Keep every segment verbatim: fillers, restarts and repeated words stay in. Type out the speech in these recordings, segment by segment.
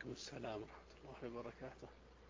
وعليكم السلام ورحمة الله وبركاته.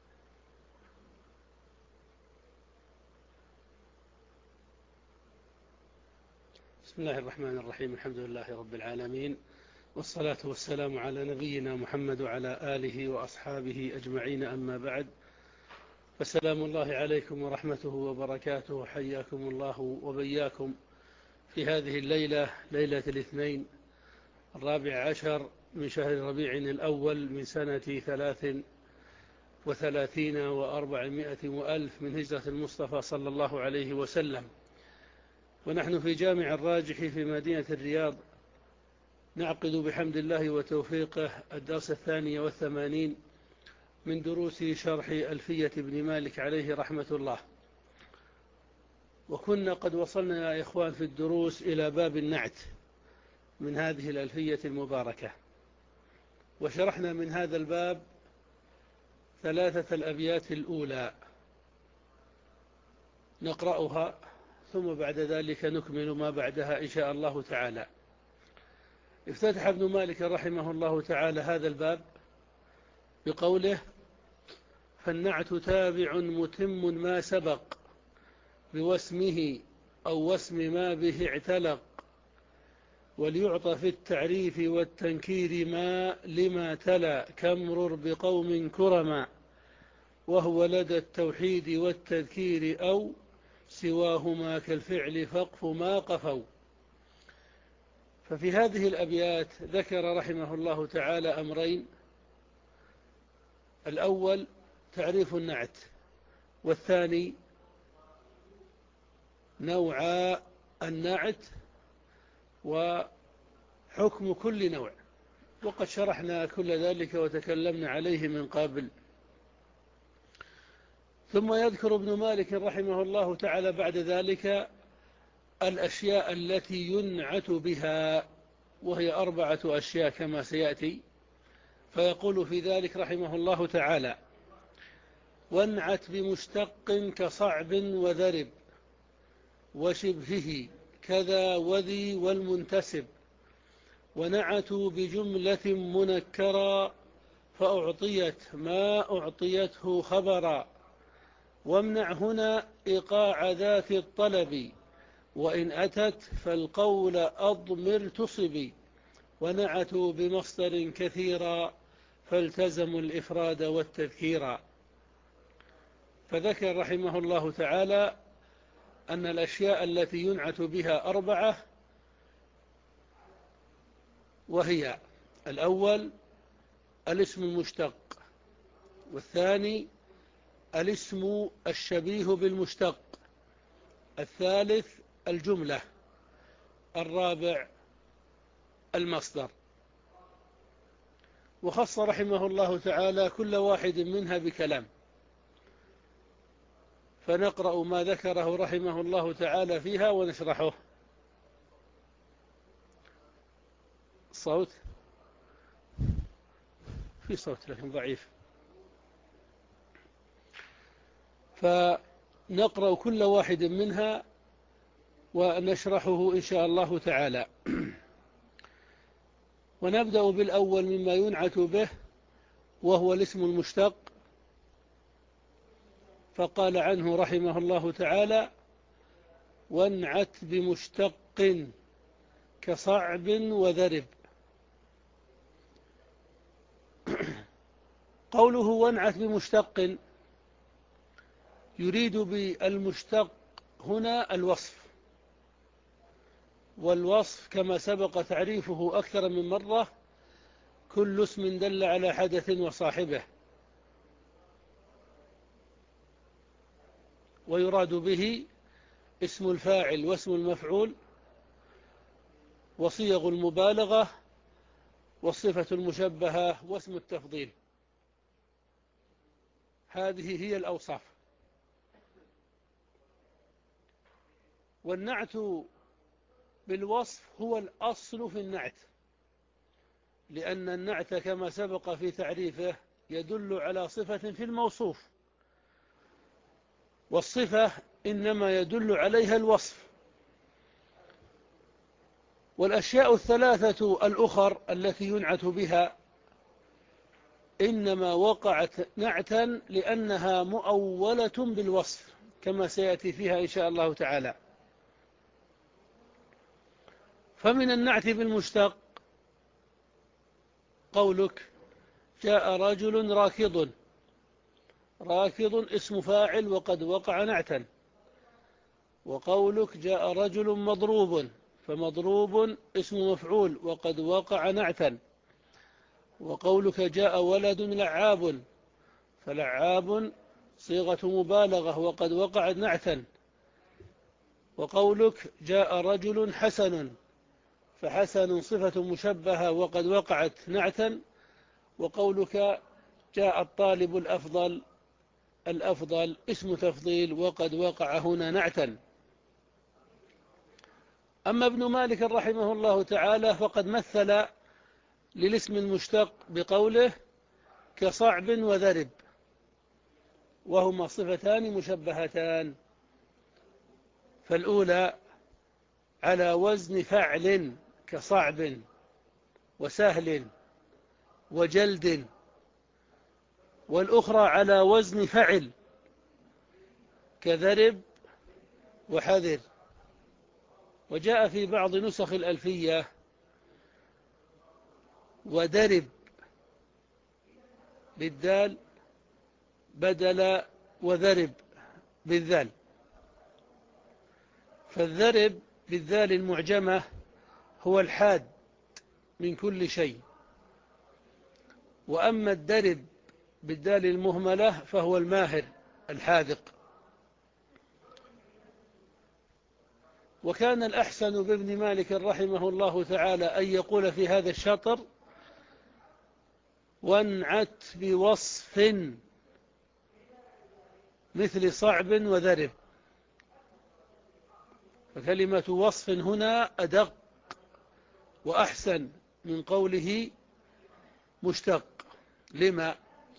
بسم الله الرحمن الرحيم. الحمد لله رب العالمين، والصلاة والسلام على نبينا محمد وعلى آله وأصحابه أجمعين، أما بعد، فسلام الله عليكم ورحمته وبركاته. حياكم الله وبياكم في هذه الليلة، ليلة الاثنين الرابع عشر من شهر ربيع الأول من سنة ثلاث وثلاثين وأربعمائة وألف من هجرة المصطفى صلى الله عليه وسلم، ونحن في جامع الراجح في مدينة الرياض نعقد بحمد الله وتوفيقه الدرس الثاني والثمانين من دروس شرح ألفية ابن مالك عليه رحمة الله. وكنا قد وصلنا يا إخوان في الدروس إلى باب النعت من هذه الألفية المباركة، وشرحنا من هذا الباب ثلاثة الأبيات الأولى نقرأها، ثم بعد ذلك نكمل ما بعدها إن شاء الله تعالى. افتتح ابن مالك رحمه الله تعالى هذا الباب بقوله: فالنعت تابع متم ما سبق بواسمه أو واسم ما به اعتلق، وليعطى في التعريف والتنكير ما لما تلا كامرر بقوم كرما، وهو لدى التوحيد والتذكير أو سواهما كالفعل فقف ما قفوا. ففي هذه الأبيات ذكر رحمه الله تعالى أمرين: الأول تعريف النعت، والثاني نوع النعت وحكم كل نوع، وقد شرحنا كل ذلك وتكلمنا عليه من قبل. ثم يذكر ابن مالك رحمه الله تعالى بعد ذلك الأشياء التي ينعت بها، وهي أربعة أشياء كما سيأتي، فيقول في ذلك رحمه الله تعالى: وانعت بمشتق كصعب وذرب وشبهه كذا وذي والمنتسب، ونعتوا بجملة منكرا فأعطيت ما أعطيته خبرا، وامنع هنا إيقاع ذات الطلب، وإن أتت فالقول أضمر تصبي، ونعتوا بمصدر كثيرا فالتزموا الإفراد والتذكيرا. فذكر رحمه الله تعالى أن الأشياء التي ينعت بها أربعة، وهي: الأول الاسم المشتق، والثاني الاسم الشبيه بالمشتق، الثالث الجملة، الرابع المصدر. وخص رحمه الله تعالى كل واحد منها بكلام، فنقرأ ما ذكره رحمه الله تعالى فيها ونشرحه. صوت في صوت لكن ضعيف، فنقرأ كل واحد منها ونشرحه إن شاء الله تعالى. ونبدأ بالأول مما ينعت به، وهو الاسم المشتق. فقال عنه رحمه الله تعالى: وانعت بمشتق كصعب وذرب. قوله وانعت بمشتق يريد بالمشتق هنا الوصف، والوصف كما سبق تعريفه أكثر من مرة كل اسم دل على حدث وصاحبه، ويراد به اسم الفاعل واسم المفعول وصيغ المبالغة والصفة المشبهة واسم التفضيل. هذه هي الأوصاف. والنعت بالوصف هو الأصل في النعت، لأن النعت كما سبق في تعريفه يدل على صفة في الموصوف، والصفة إنما يدل عليها الوصف. والأشياء الثلاثة الأخر التي ينعت بها إنما وقعت نعتا لأنها مؤولة بالوصف كما سيأتي فيها إن شاء الله تعالى. فمن النعت بالمشتق قولك جاء رجل راكض، راكض اسم فاعل وقد وقع نعتا. وقولك جاء رجل مضروب، فمضروب اسم مفعول وقد وقع نعتا. وقولك جاء ولد لعاب، فلعاب صيغة مبالغة وقد وقع نعتا. وقولك جاء رجل حسن، فحسن صفة مشبهة وقد وقعت نعتا. وقولك جاء الطالب الأفضل، الأفضل اسم تفضيل وقد وقع هنا نعتا. أما ابن مالك رحمه الله تعالى فقد مثل للاسم المشتق بقوله كصعب وذرب، وهما صفتان مشبهتان. فالأولى على وزن فعل كصعب وسهل وجلد، والأخرى على وزن فعل كذرب وحذر. وجاء في بعض نسخ الألفية ودرب بالدال بدل وذرب بالذال. فالذرب بالذال المعجمة هو الحاد من كل شيء، وأما الدرب بالدال المهملة فهو الماهر الحاذق. وكان الأحسن بابن مالك رحمه الله تعالى أن يقول في هذا الشطر وانعت بوصف مثل صعب وذرب. فكلمة وصف هنا أدق وأحسن من قوله مشتق. لما؟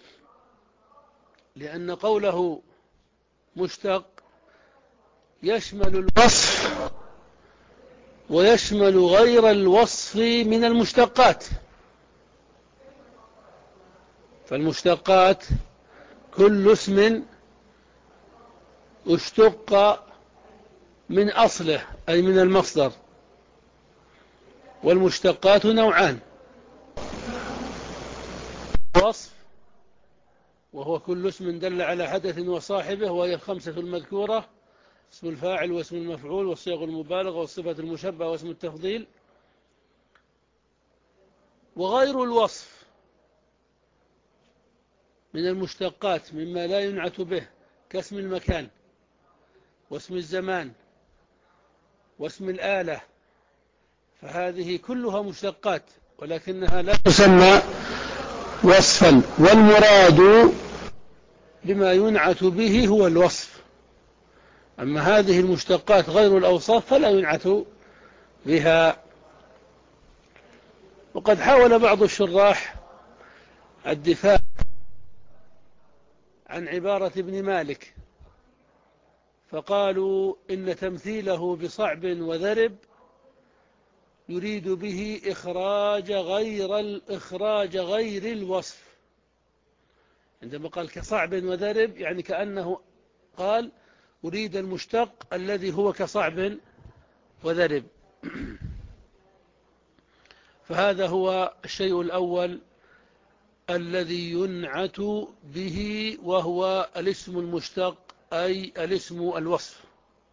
لأن قوله مشتق يشمل الوصف ويشمل غير الوصف من المشتقات. فالمشتقات كل اسم اشتق من أصله أي من المصدر. والمشتقات نوعان: وصف وهو كل اسم دل على حدث وصاحبه، وهي الخمسة المذكورة: اسم الفاعل واسم المفعول والصيغ المبالغة والصفة المشبهة واسم التفضيل. وغير الوصف من المشتقات مما لا ينعت به كاسم المكان واسم الزمان واسم الآلة، فهذه كلها مشتقات ولكنها لا تسمى وصفا. والمراد بما ينعت به هو الوصف. أما هذه المشتقات غير الأوصاف فلا ينعت بها. وقد حاول بعض الشراح الدفاع عن عبارة ابن مالك، فقالوا إن تمثيله بصعب وذرب يريد به إخراج غير الإخراج غير الوصف. عندما قال كصعب وذرب يعني كأنه قال أريد المشتق الذي هو كصعب وذرب. فهذا هو الشيء الأول الذي ينعت به، وهو الاسم المشتق أي الاسم الوصف.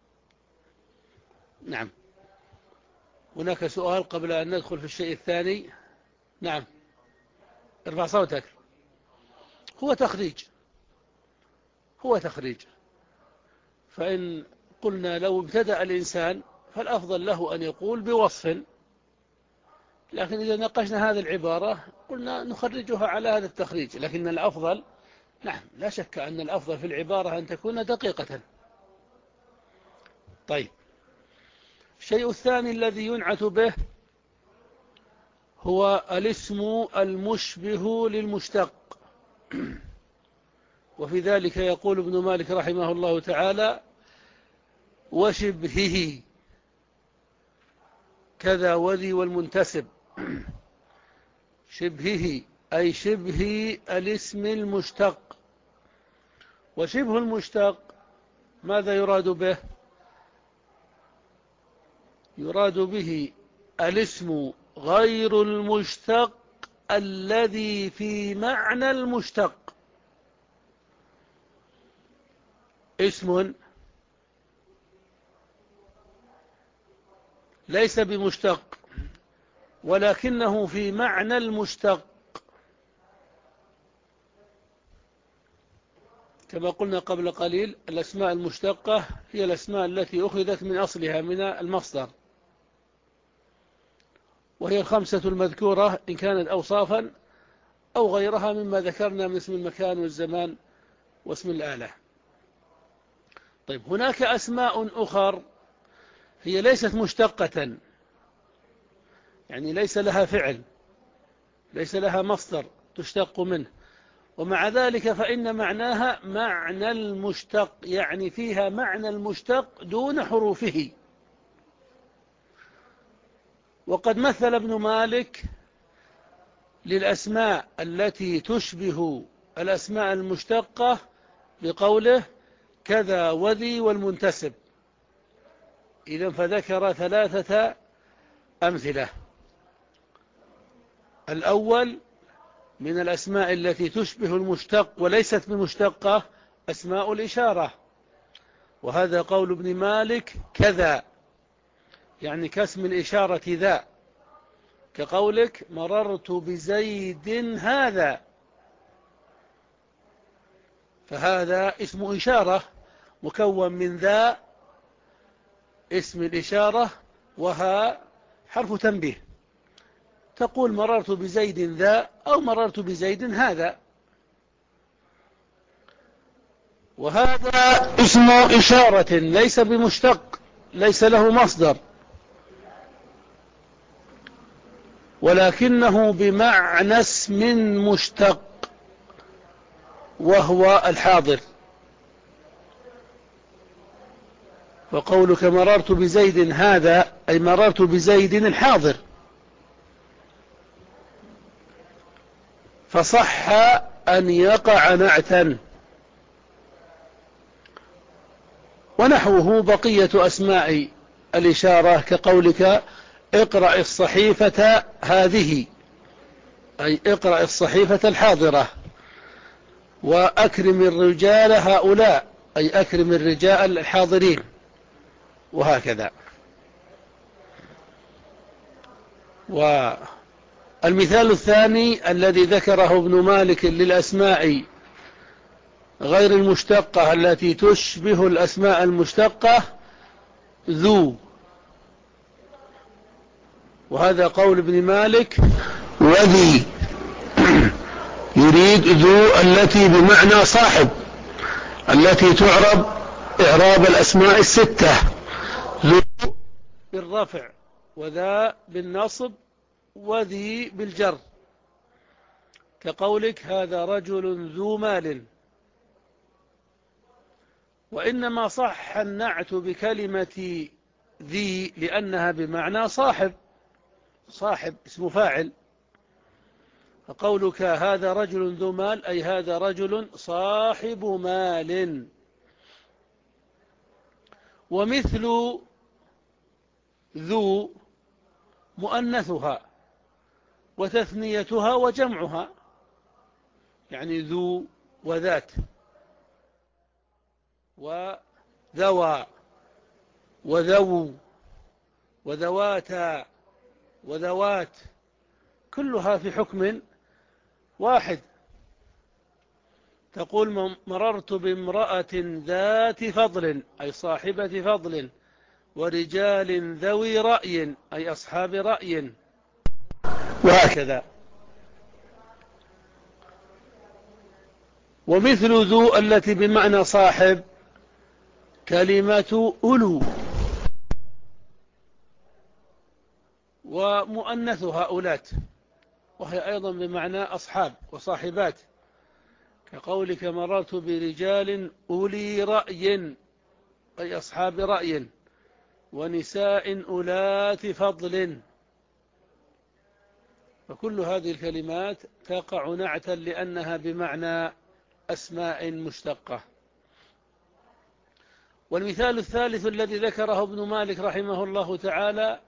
نعم. هناك سؤال قبل أن ندخل في الشيء الثاني. نعم، ارفع صوتك. هو تخريج، هو تخريج. فإن قلنا لو ابتدأ الإنسان فالأفضل له أن يقول بوصف، لكن إذا ناقشنا هذه العبارة قلنا نخرجها على هذا التخريج. لكن الأفضل، نعم لا شك أن الأفضل في العبارة أن تكون دقيقة. طيب، الشيء الثاني الذي ينعت به هو الاسم المشبه للمشتق. وفي ذلك يقول ابن مالك رحمه الله تعالى وشبهه كذا وذي والمنتسب. شبهه أي شبه الاسم المشتق. وشبه المشتق ماذا يراد به؟ يراد به الاسم غير المشتق الذي في معنى المشتق. اسم ليس بمشتق ولكنه في معنى المشتق، كما قلنا قبل قليل الأسماء المشتقة هي الأسماء التي أخذت من أصلها من المصدر، وهي الخمسة المذكورة إن كانت أوصافا أو غيرها مما ذكرنا من اسم المكان والزمان واسم الآلة. طيب، هناك أسماء أخر هي ليست مشتقة، يعني ليس لها فعل، ليس لها مصدر تشتق منه، ومع ذلك فإن معناها معنى المشتق، يعني فيها معنى المشتق دون حروفه. وقد مثل ابن مالك للأسماء التي تشبه الأسماء المشتقة بقوله كذا وذي والمنتسب. إذن فذكر ثلاثة أمثلة. الأول من الأسماء التي تشبه المشتق وليست بمشتقة أسماء الإشارة، وهذا قول ابن مالك كذا، يعني كاسم الإشارة ذا، كقولك مررت بزيد هذا، فهذا اسم إشارة مكون من ذا اسم الإشارة وها حرف تنبيه، تقول مررت بزيد ذا أو مررت بزيد هذا. وهذا اسم إشارة ليس بمشتق، ليس له مصدر، ولكنه بمعنى اسم مشتق وهو الحاضر. وقولك مررت بزيد هذا أي مررت بزيد الحاضر، فصح أن يقع نعتا. ونحوه بقية أسماء الإشارة كقولك اقرأ الصحيفة هذه، أي اقرأ الصحيفة الحاضرة، وأكرم الرجال هؤلاء، أي أكرم الرجال الحاضرين، وهكذا. والمثال الثاني الذي ذكره ابن مالك للأسماء غير المشتقة التي تشبه الأسماء المشتقة ذو، وهذا قول ابن مالك وذي، يريد ذو التي بمعنى صاحب، التي تعرب إعراب الأسماء الستة، ذو بالرفع وذا بالنصب وذي بالجر، كقولك هذا رجل ذو مال. وإنما صح النعت بكلمة ذي لأنها بمعنى صاحب، صاحب اسم فاعل، فقولك هذا رجل ذو مال أي هذا رجل صاحب مال. ومثل ذو مؤنثها وتثنيتها وجمعها، يعني ذو وذات وذوى وذو وذواتا وذوات، كلها في حكم واحد. تقول مررت بامرأة ذات فضل أي صاحبة فضل، ورجال ذوي رأي أي أصحاب رأي، وهكذا. ومثل ذو التي بمعنى صاحب كلمة أولو، ومؤنثها أولات، وهي أيضا بمعنى أصحاب وصاحبات، كقولك مررت برجال أولي رأي أي أصحاب رأي، ونساء أولات فضل، فكل هذه الكلمات تقع نعتا لأنها بمعنى أسماء مشتقة. والمثال الثالث الذي ذكره ابن مالك رحمه الله تعالى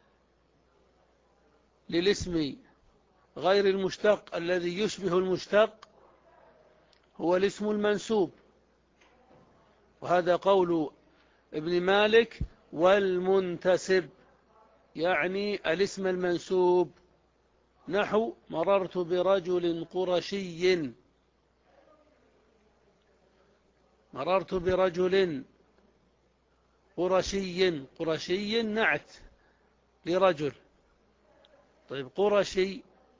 للاسم غير المشتق الذي يشبه المشتق هو الاسم المنسوب، وهذا قول ابن مالك والمنتسب، يعني الاسم المنسوب، نحو مررت برجل قرشي، مررت برجل قرشي، قرشي نعت لرجل. طيب قرشي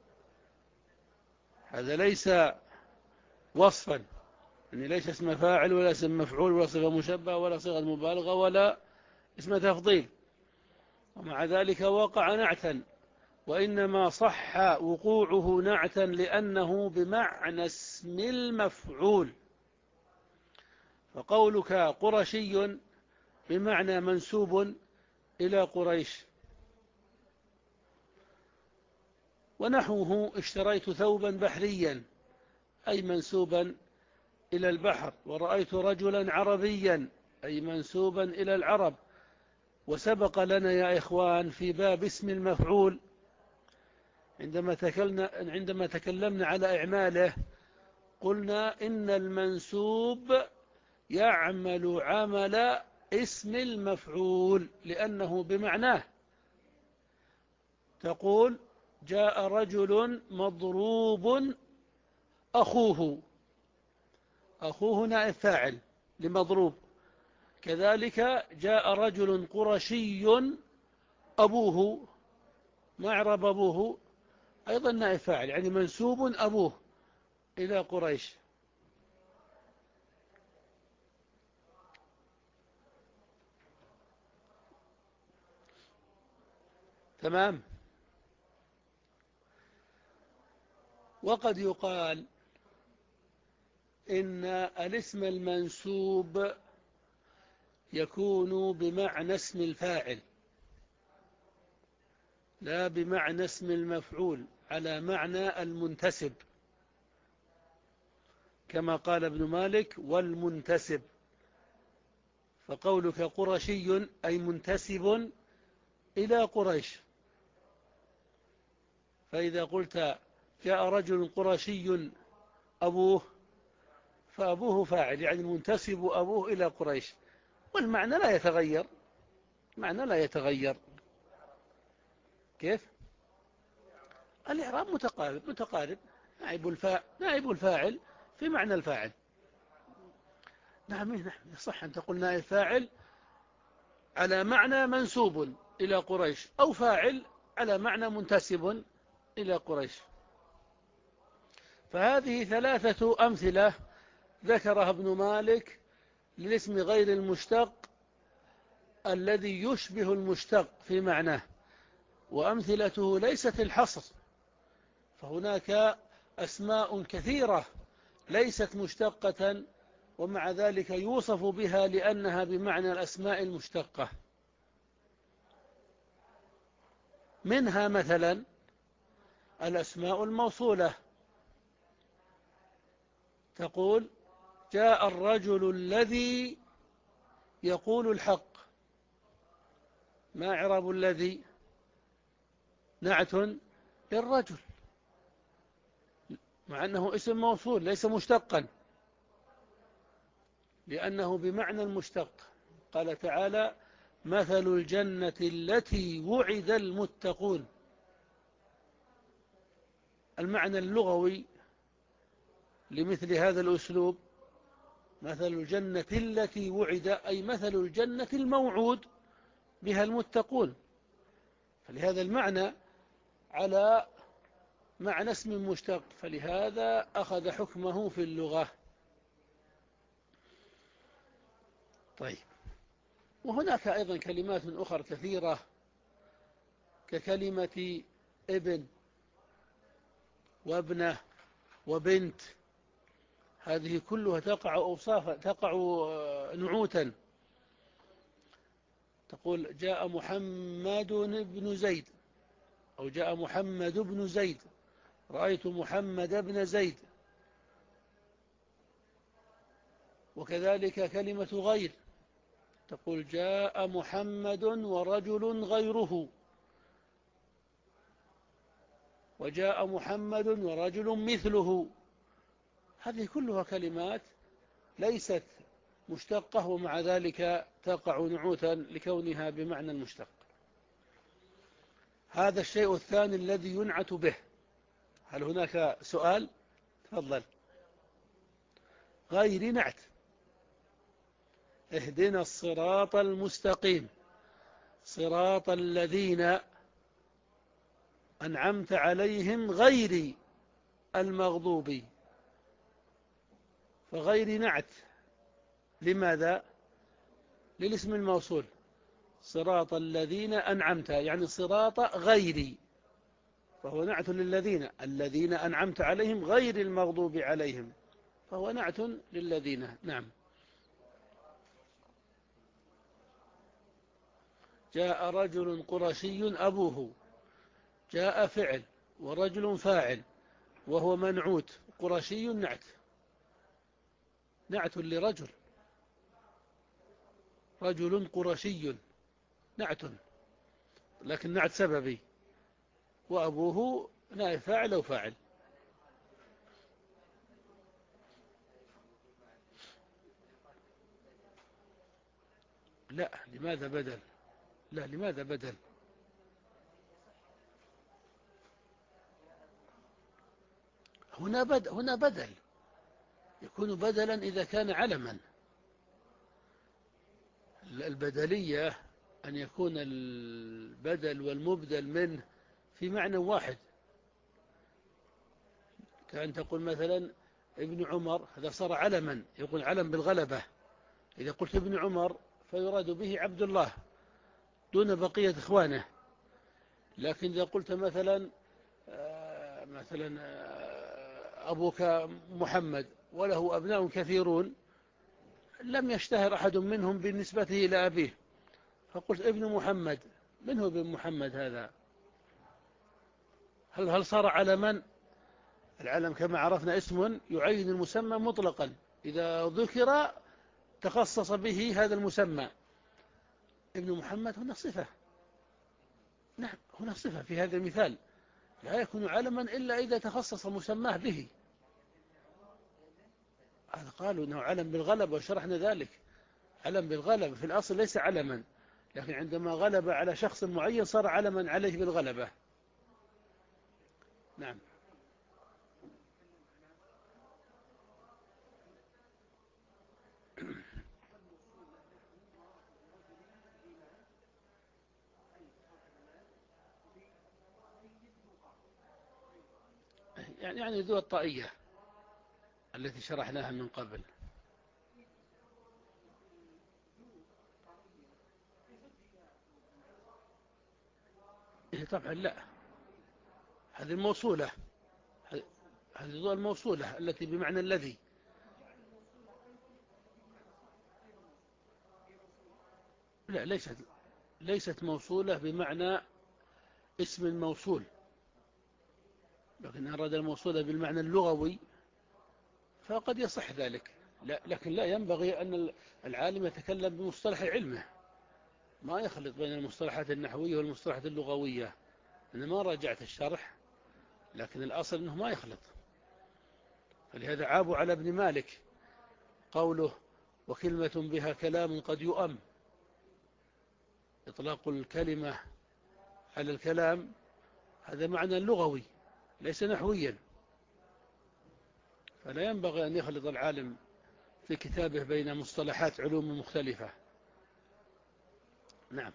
هذا ليس وصفا، يعني ليس اسم فاعل ولا اسم مفعول ولا صفة مشبهة ولا صيغة مبالغة ولا اسم تفضيل، ومع ذلك وقع نعتا، وإنما صح وقوعه نعتا لأنه بمعنى اسم المفعول. فقولك قرشي بمعنى منسوب إلى قريش. ونحوه اشتريت ثوبا بحريا أي منسوبا إلى البحر، ورأيت رجلا عربيا أي منسوبا إلى العرب. وسبق لنا يا إخوان في باب اسم المفعول عندما تكلمنا, عندما تكلمنا على إعماله قلنا إن المنسوب يعمل عمل اسم المفعول لأنه بمعناه. تقول جاء رجل مضروب أخوه، أخوه نائب فاعل لمضروب. كذلك جاء رجل قرشي أبوه، معرب أبوه أيضا نائب فاعل، يعني منسوب أبوه إلى قريش. تمام. وقد يقال إن الاسم المنسوب يكون بمعنى اسم الفاعل لا بمعنى اسم المفعول، على معنى المنتسب، كما قال ابن مالك والمنتسب. فقولك قرشي أي منتسب إلى قريش. فإذا قلت جاء رجل قرشي أبوه، فأبوه فاعل، يعني المنتسب أبوه إلى قريش، والمعنى لا يتغير، معنى لا يتغير. كيف؟ الإعراب متقارب متقارب نائب الفاعل نائب الفاعل في معنى الفاعل. نعم يصح أن تقول نائب فاعل على معنى منسوب إلى قريش، أو فاعل على معنى منتسب إلى قريش. فهذه ثلاثة أمثلة ذكرها ابن مالك للاسم غير المشتق الذي يشبه المشتق في معناه، وأمثلته ليست الحصر، فهناك أسماء كثيرة ليست مشتقة ومع ذلك يوصف بها لأنها بمعنى الأسماء المشتقة. منها مثلا الأسماء الموصولة، تقول جاء الرجل الذي يقول الحق. ما إعراب الذي؟ نعت للرجل، مع أنه اسم موصول ليس مشتقا، لأنه بمعنى المشتق. قال تعالى مثل الجنة التي وعد المتقون. المعنى اللغوي لمثل هذا الأسلوب مثل الجنة التي وعد، أي مثل الجنة الموعود بها المتقون، فلهذا المعنى على معنى اسم مشتق، فلهذا أخذ حكمه في اللغة. طيب، وهناك أيضا كلمات أخرى كثيرة ككلمة ابن وابنة وبنت، هذه كلها تقع أوصافا، تقع نعوتا. تقول جاء محمد بن زيد، أو جاء محمد بن زيد، رأيت محمد بن زيد. وكذلك كلمة غير، تقول جاء محمد ورجل غيره، وجاء محمد ورجل مثله. هذه كلها كلمات ليست مشتقة، ومع ذلك تقع نعوتا لكونها بمعنى المشتق. هذا الشيء الثاني الذي ينعت به. هل هناك سؤال؟ تفضل. غير نعت. اهدنا الصراط المستقيم صراط الذين أنعمت عليهم غير المغضوب. فغير نعت لماذا؟ للاسم الموصول صراط الذين أنعمت، يعني صراط غيري، فهو نعت للذين، الذين أنعمت عليهم غير المغضوب عليهم، فهو نعت للذين. نعم. جاء رجل قرشي أبوه، جاء فعل ورجل فاعل وهو منعوت، قرشي نعت، نعت لرجل، رجل قرشي نعت، لكن نعت سببي، وأبوه نائب فاعل أو فاعل. لا، لماذا بدل؟ لا، لماذا بدل؟ هنا بدل، هنا بدل يكون بدلا إذا كان علما. البدلية أن يكون البدل والمبدل منه في معنى واحد، كأن تقول مثلا ابن عمر، هذا صار علما، يقول علم بالغلبة. إذا قلت ابن عمر فيراد به عبد الله دون بقية إخوانه. لكن إذا قلت مثلا مثلا أبوك محمد وله أبناء كثيرون لم يشتهر أحد منهم بالنسبة إلى أبيه، فقلت ابن محمد، من هو ابن محمد هذا؟ هل هل صار علما؟ العلم كما عرفنا اسم يعين المسمى مطلقا، إذا ذكر تخصص به هذا المسمى. ابن محمد هنا صفة، نعم هنا صفة في هذا المثال، لا يكون علما إلا إذا تخصص مسماه به. هذا قالوا أنه علم بالغلب، وشرحنا ذلك. علم بالغلب في الأصل ليس علما، لكن عندما غلب على شخص معين صار علما عليه بالغلبة. نعم. يعني يعني ذو الطائية التي شرحناها من قبل. إيه طبعا لا، هذه الموصولة، هذه ذو الموصولة التي بمعنى الذي. لا، ليست ليست موصولة بمعنى اسم الموصول، لكن أراد الموصولة بالمعنى اللغوي فقد يصح ذلك. لا، لكن لا ينبغي أن العالم يتكلم بمصطلح علمه، ما يخلط بين المصطلحات النحوية والمصطلحات اللغوية. أنا ما راجعت الشرح، لكن الأصل أنه ما يخلط. فلهذا عابوا على ابن مالك قوله وكلمة بها كلام قد يؤم. إطلاق الكلمة على الكلام هذا معنى لغوي ليس نحويا، فلا ينبغي أن يخلط العالم في كتابه بين مصطلحات علوم مختلفة. نعم.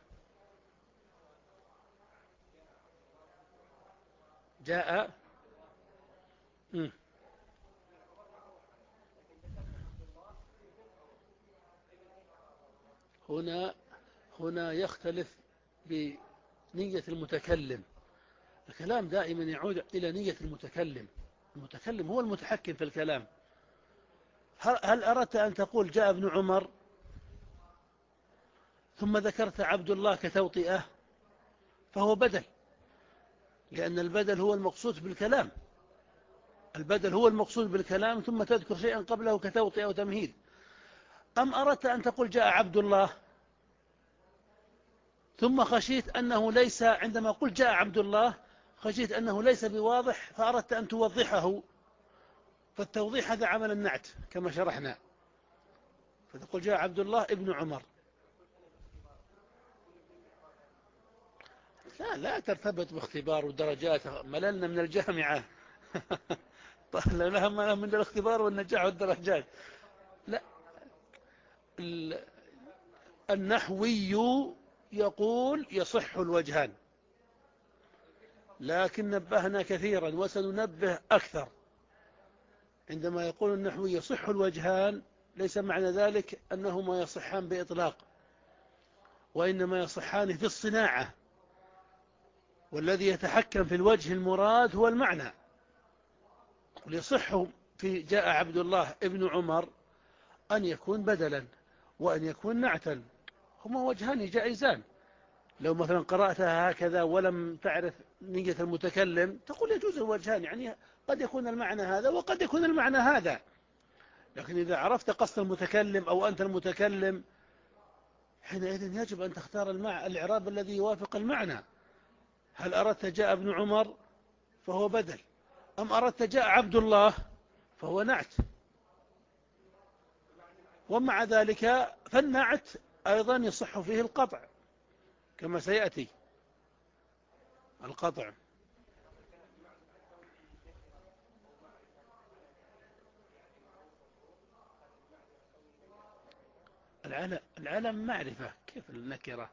جاء م. هنا هنا يختلف بنية المتكلم. الكلام دائما يعود إلى نية المتكلم، المتكلم هو المتحكم في الكلام. هل أردت أن تقول جاء ابن عمر ثم ذكرت عبد الله كتوطئة فهو بدل، لأن البدل هو المقصود بالكلام، البدل هو المقصود بالكلام، ثم تذكر شيئا قبله كتوطئة أو تمهيد. أم أردت أن تقول جاء عبد الله، ثم خشيت أنه ليس، عندما قلت جاء عبد الله خشيت أنه ليس بواضح فأردت أن توضحه، فالتوضيح هذا عمل النعت كما شرحنا، فتقول جاء عبد الله ابن عمر. لا لا ترتبط باختبار ودرجات، مللنا من الجامعة. لها من الاختبار والنجاح والدرجات. لا، النحوي يقول يصح الوجهان، لكن نبهنا كثيرا وسننبه أكثر. عندما يقول النحوي يصح الوجهان ليس معنى ذلك أنهما يصحان بإطلاق، وإنما يصحان في الصناعة، والذي يتحكم في الوجه المراد هو المعنى. يصح في جاء عبد الله ابن عمر أن يكون بدلا وأن يكون نعتا، هما وجهان جائزان. لو مثلا قرأتها هكذا ولم تعرف نية المتكلم تقول يجوز الوجهان، يعني قد يكون المعنى هذا وقد يكون المعنى هذا. لكن إذا عرفت قصد المتكلم أو أنت المتكلم حينئذ يجب أن تختار المعنى الإعراب الذي يوافق المعنى. هل أردت جاء ابن عمر فهو بدل، أم أردت جاء عبد الله فهو نعت. ومع ذلك فالنعت أيضا يصح فيه القطع كما سيأتي القطع. العلم, العلم معرفة، كيف النكرة؟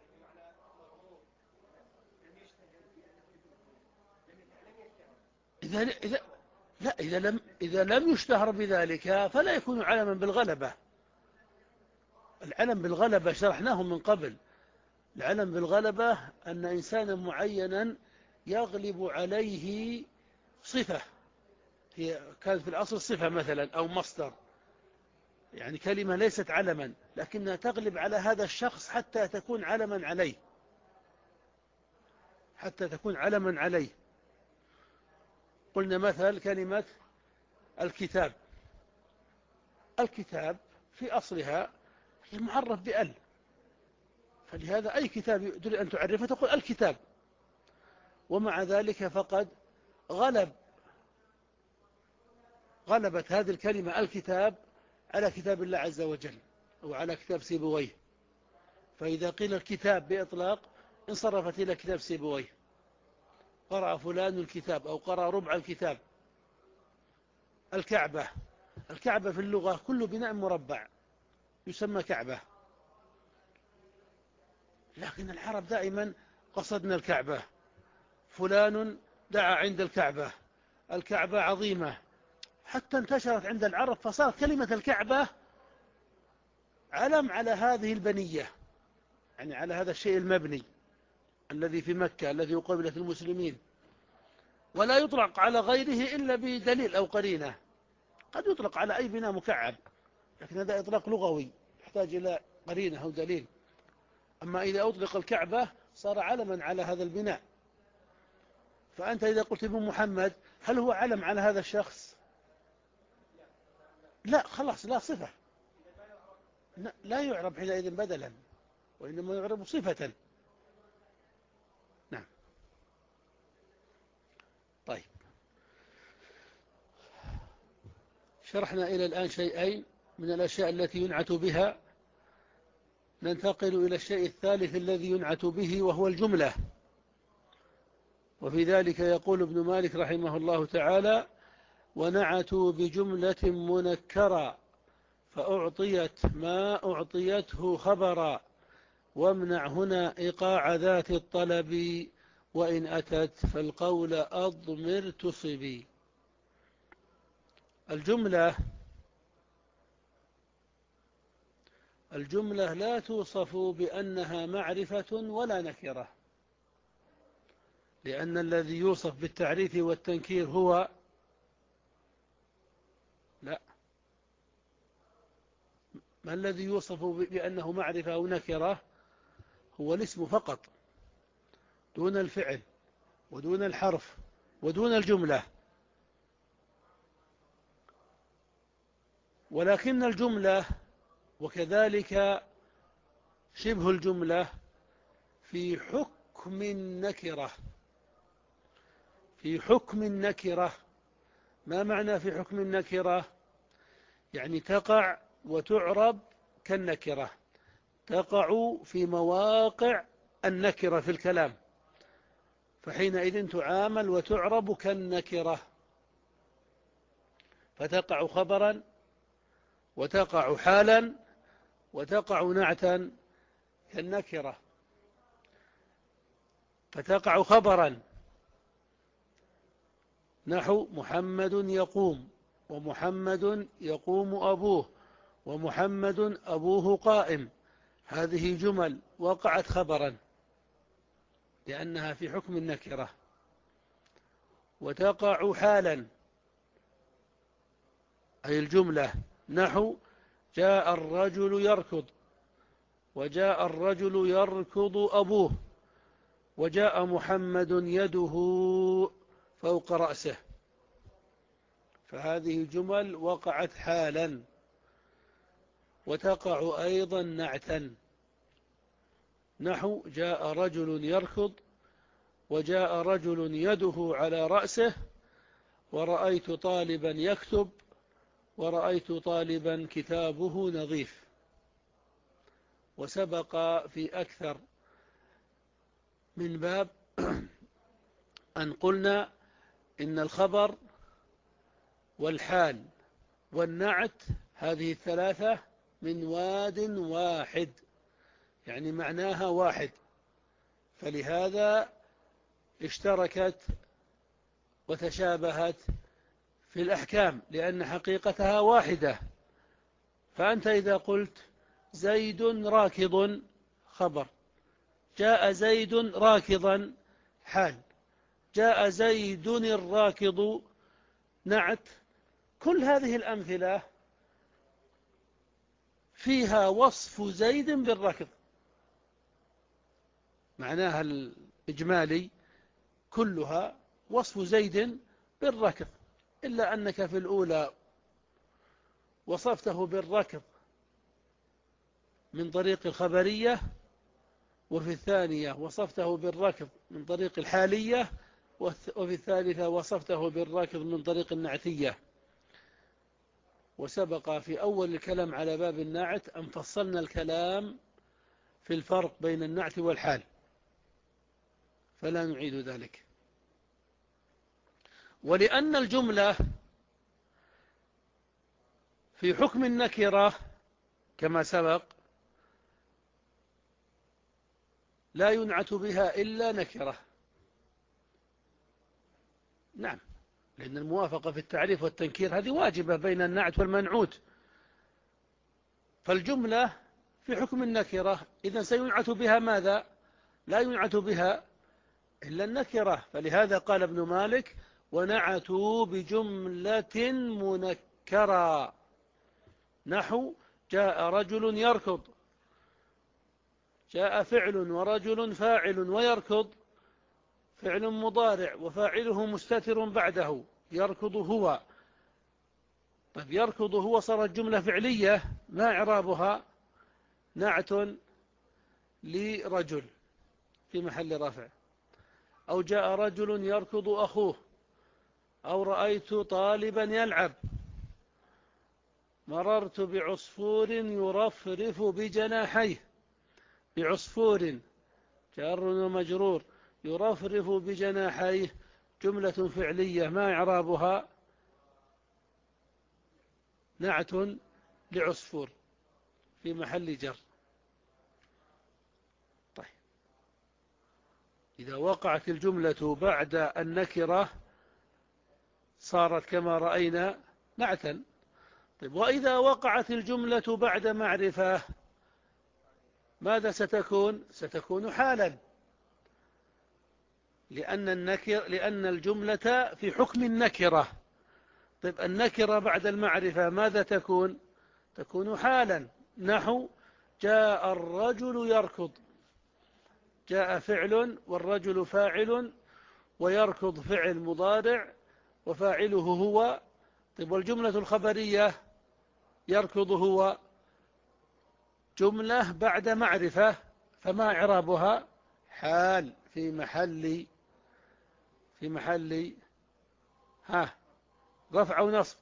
إذا, إذا لا إذا لم, إذا لم يشتهر بذلك فلا يكون علما بالغلبة. العلم بالغلبة شرحناه من قبل. العلم بالغلبة أن إنسانا معينا يغلب عليه صفة، هي كانت في الأصل صفة مثلا أو مصدر، يعني كلمة ليست علما لكنها تغلب على هذا الشخص حتى تكون علما عليه، حتى تكون علما عليه. قلنا مثل كلمة الكتاب، الكتاب في أصلها هي معرف بأل، فلهذا أي كتاب تريد أن تعرفه تقول الكتاب. ومع ذلك فقد غلب غلبت هذه الكلمة الكتاب على كتاب الله عز وجل أو على كتاب سيبويه، فإذا قيل الكتاب بإطلاق انصرفت إلى كتاب سيبويه، قرأ فلان الكتاب أو قرأ ربع الكتاب. الكعبة، الكعبة في اللغة كل بناء مربع يسمى كعبة، لكن العرب دائما قصدنا الكعبة، فلان دعا عند الكعبة، الكعبة عظيمة، حتى انتشرت عند العرب فصارت كلمة الكعبة علم على هذه البنية، يعني على هذا الشيء المبني الذي في مكة الذي يقابل في المسلمين، ولا يطلق على غيره إلا بدليل أو قرينة. قد يطلق على أي بناء مكعب لكن هذا إطلاق لغوي يحتاج إلى قرينة أو دليل. أما إذا أطلق الكعبة صار علما على هذا البناء. فأنت إذا قلت ابن محمد هل هو علم على هذا الشخص؟ لا، خلاص لا صفة، لا يعرب حينئذ بدلا وإنما يعرب صفة. نعم. طيب، شرحنا إلى الآن شيئين من الأشياء التي ينعت بها، ننتقل إلى الشيء الثالث الذي ينعت به وهو الجملة. وفي ذلك يقول ابن مالك رحمه الله تعالى: ونعتوا بجملة منكرا فأعطيت ما أعطيته خبرا، وامنع هنا إيقاع ذات الطلب، وإن أتت فالقول أضمر تصبي. الجملة الجملة لا توصف بأنها معرفة ولا نكرة، لأن الذي يوصف بالتعريف والتنكير هو لا ما الذي يوصف بأنه معرفة أو نكرة؟ هو الاسم فقط دون الفعل. ودون الحرف ودون الجملة. ولكن الجملة وكذلك شبه الجملة في حكم النكرة. في حكم النكرة. ما معنى في حكم النكرة؟ يعني تقع وتعرب كالنكرة، تقع في مواقع النكرة في الكلام، فحينئذ تعامل وتعرب كالنكرة، فتقع خبرا وتقع حالا وتقع نعتا كالنكرة. فتقع خبرا نحو محمد يقوم، ومحمد يقوم أبوه، ومحمد أبوه قائم. هذه جمل وقعت خبرا لأنها في حكم النكرة. وتقع حالا أي الجملة نحو جاء الرجل يركض، وجاء الرجل يركض أبوه، وجاء محمد يده فوق رأسه. فهذه جمل وقعت حالا. وتقع أيضا نعتا نحو جاء رجل يركض، وجاء رجل يده على رأسه، ورأيت طالبا يكتب، ورأيت طالبا كتابه نظيف. وسبق في أكثر من باب أن قلنا إن الخبر والحال والنعت هذه الثلاثة من واد واحد، يعني معناها واحد، فلهذا اشتركت وتشابهت في الأحكام لأن حقيقتها واحدة. فأنت إذا قلت زيد راكض خبر، جاء زيد راكضا حال، جاء زيد الراكض نعت، كل هذه الأمثلة فيها وصف زيد بالركض، معناها الإجمالي كلها وصف زيد بالركض، إلا أنك في الأولى وصفته بالركض من طريق الخبرية، وفي الثانية وصفته بالركض من طريق الحالية، وفي الثالثة وصفته بالركض من طريق النعتية. وسبق في أول الكلام على باب النعت أن فصلنا الكلام في الفرق بين النعت والحال، فلا نعيد ذلك. ولأن الجملة في حكم النكرة كما سبق لا ينعت بها إلا نكرة. نعم، لأن الموافقة في التعريف والتنكير هذه واجبة بين النعت والمنعوت. فالجملة في حكم النكرة إذن سينعت بها ماذا؟ لا ينعت بها إلا النكرة. فلهذا قال ابن مالك ونعتوا بجملة منكرة نحو جاء رجل يركض، جاء فعل ورجل فاعل، ويركض فعل مضارع وفاعله مستتر بعده، يركض هو. طيب يركض هو صارت جملة فعلية، ما إعرابها؟ نعت لرجل في محل رفع. أو جاء رجل يركض أخوه، أو رأيت طالبا يلعب، مررت بعصفور يرفرف بجناحيه. بعصفور جار ومجرور، يرفرف بجناحيه جملة فعلية، ما إعرابها؟ نعت لعصفور في محل جر. طيب إذا وقعت الجملة بعد النكرة صارت كما رأينا نعتا. طيب وإذا وقعت الجملة بعد معرفة ماذا ستكون؟ ستكون حالا، لأن النكر لأن الجملة في حكم النكرة. طيب النكرة بعد المعرفة ماذا تكون؟ تكون حالا نحو جاء الرجل يركض، جاء فعل والرجل فاعل، ويركض فعل مضارع وفاعله هو. طيب والجملة الخبرية يركض هو جملة بعد معرفة، فما إعرابها؟ حال في محل في محل ها رفع أو نصب.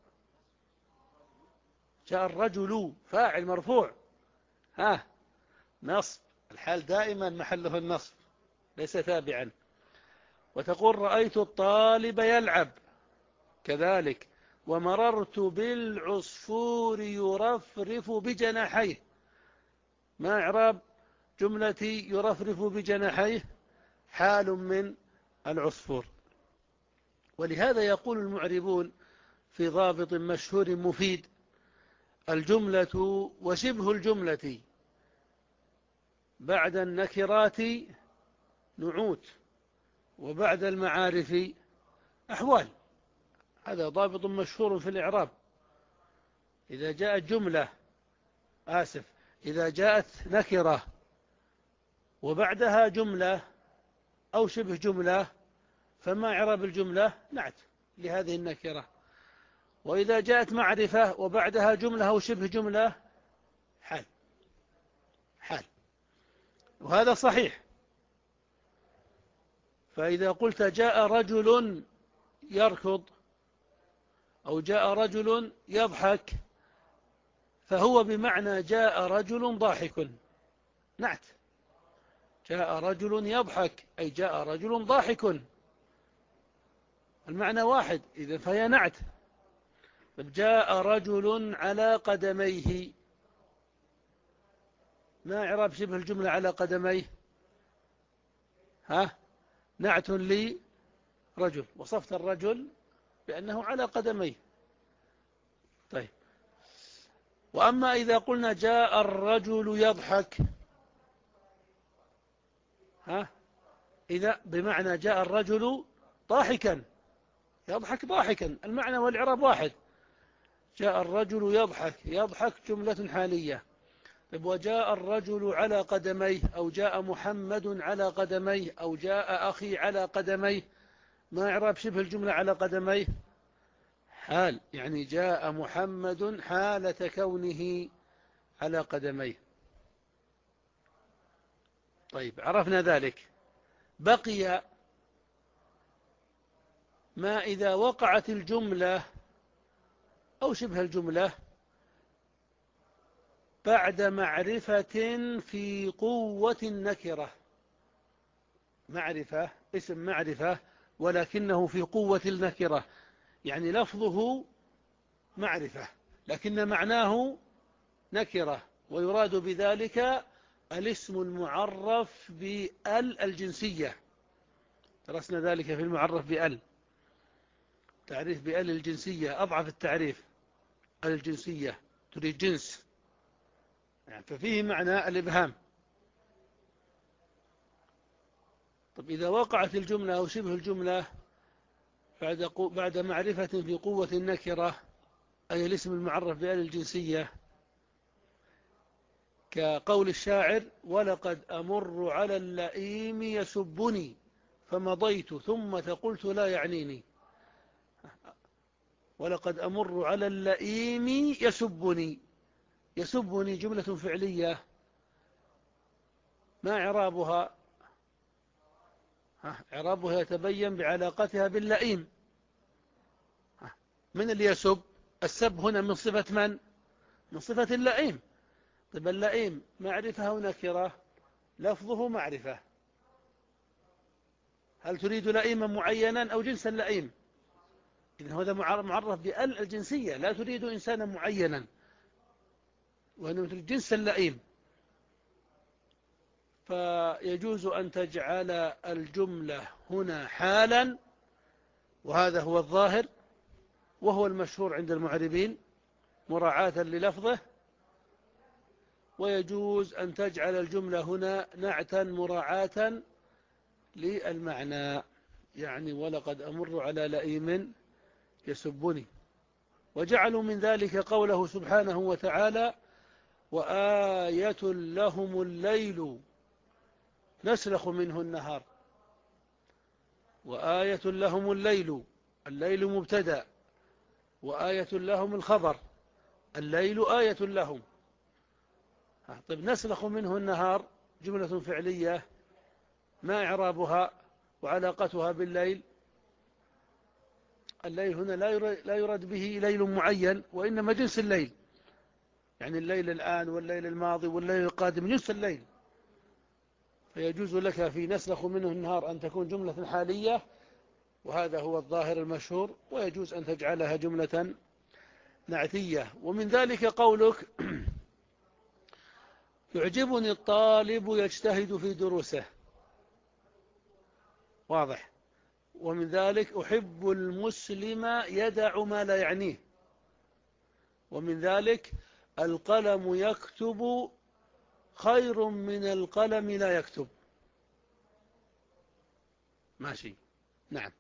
جاء الرجل فاعل مرفوع، ها نصب، الحال دائما محله النصب ليس تابعا. وتقول رأيت الطالب يلعب كذلك. ومررت بالعصفور يرفرف بجناحيه. ما إعراب جملة يرفرف بجناحيه؟ حال من العصفور. ولهذا يقول المعربون في ضابط مشهور مفيد: الجملة وشبه الجملة بعد النكرات نعوت، وبعد المعارف أحوال. هذا ضابط مشهور في الإعراب. إذا جاءت جملة آسف إذا جاءت نكرة وبعدها جملة أو شبه جملة، فما إعراب الجملة؟ نعت لهذه النكرة. وإذا جاءت معرفة وبعدها جملة أو شبه جملة، حال حال. وهذا صحيح. فإذا قلت جاء رجل يركض أو جاء رجل يضحك، فهو بمعنى جاء رجل ضاحك، نعت. جاء رجل يضحك أي جاء رجل ضاحك، المعنى واحد، إذن فهي نعت. جاء رجل على قدميه، ما إعراب شبه الجملة على قدميه؟ ها نعت لي رجل، وصفت الرجل بأنه على قدميه. طيب، وأما إذا قلنا جاء الرجل يضحك، ها إذا بمعنى جاء الرجل ضاحكا، يضحك ضاحكا، المعنى والإعراب واحد. جاء الرجل يضحك، يضحك جملة حالية. طيب وجاء الرجل على قدميه، أو جاء محمد على قدميه، أو جاء أخي على قدميه، ما إعراب شبه الجملة على قدميه؟ حال، يعني جاء محمد حالة كونه على قدميه. طيب عرفنا ذلك. بقي ما إذا وقعت الجملة أو شبه الجملة بعد معرفة في قوة النكرة. معرفة، اسم معرفة، ولكنه في قوة النكرة، يعني لفظه معرفة لكن معناه نكرة، ويراد بذلك الاسم المعرف بأل الجنسية. درسنا ذلك في المعرف بأل، تعريف بأل الجنسية أضعف التعريف. الجنسية تريد جنس، يعني ففيه معنى الإبهام. طب إذا وقعت الجملة أو شبه الجملة بعد بعد معرفة في قوة النكرة، أي الاسم المعرف بأل الجنسية، كقول الشاعر: ولقد أمر على اللئيم يسبني فمضيت ثم قلت لا يعنيني. ولقد أمر على اللئيم يسبني، يسبني جملة فعلية، ما إعرابها؟ إعرابها يتبين بعلاقتها باللئيم. من اللي يسب؟ السب هنا من صفة من؟ من صفة اللئيم. طيب اللئيم معرفة أو نكرة؟ لفظه معرفة. هل تريد لئيما معينا أو جنس اللئيم؟ إذن هذا معرف بأل الجنسية، لا تريد إنسانا معينا، وأنه تريد جنس اللئيم. فيجوز أن تجعل الجملة هنا حالا، وهذا هو الظاهر وهو المشهور عند المعربين مراعاة للفظه. ويجوز أن تجعل الجملة هنا نعتا مراعاة للمعنى، يعني ولقد أمر على لئيم يسبني. وجعلوا من ذلك قوله سبحانه وتعالى: وآية لهم الليل نسلخ منه النهار. وآية لهم الليل، الليل مبتدأ، وآية لهم الخبر، الليل آية لهم. طيب نسلخ منه النهار، جملة فعلية، ما إعرابها وعلاقتها بالليل؟ الليل هنا لا يراد به ليل معين، وإنما جنس الليل، يعني الليل الآن والليل الماضي والليل القادم جنس الليل. فيجوز لك في نسلخ منه النهار أن تكون جملة حالية، وهذا هو الظاهر المشهور، ويجوز أن تجعلها جملة نعتية. ومن ذلك قولك يعجبني الطالب يجتهد في دروسه، واضح. ومن ذلك أحب المسلم يدع ما لا يعنيه. ومن ذلك القلم يكتب خير من القلم لا يكتب. ماشي. نعم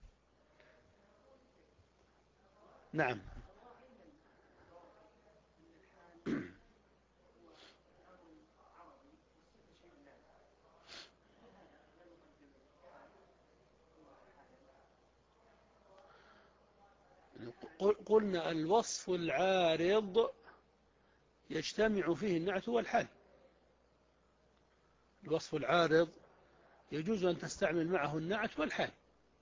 نعم. قلنا الوصف العارض يجتمع فيه النعت والحال. الوصف العارض يجوز أن تستعمل معه النعت والحال.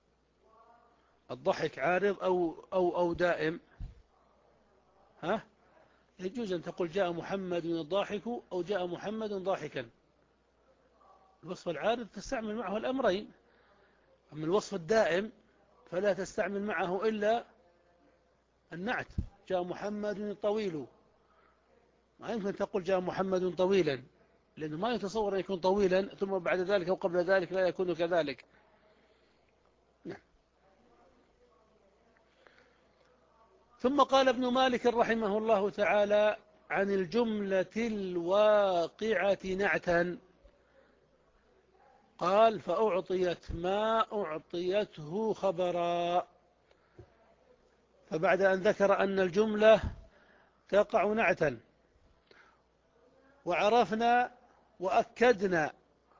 الضحك عارض أو, أو, أو دائم، ها؟ يجوز أن تقول جاء محمد الضاحك أو جاء محمد ضاحكا. الوصف العارض تستعمل معه الأمرين. أما الوصف الدائم فلا تستعمل معه إلا النعت. جاء محمد الطويل، ما يمكن تقول جاء محمد طويلا، لأنه ما يتصور أن يكون طويلا ثم بعد ذلك أو قبل ذلك لا يكون كذلك. نعم. ثم قال ابن مالك رحمه الله تعالى عن الجملة الواقعة نعتا، قال فأعطيت ما أعطيته خبرا. فبعد أن ذكر أن الجملة تقع نعتا، وعرفنا وأكدنا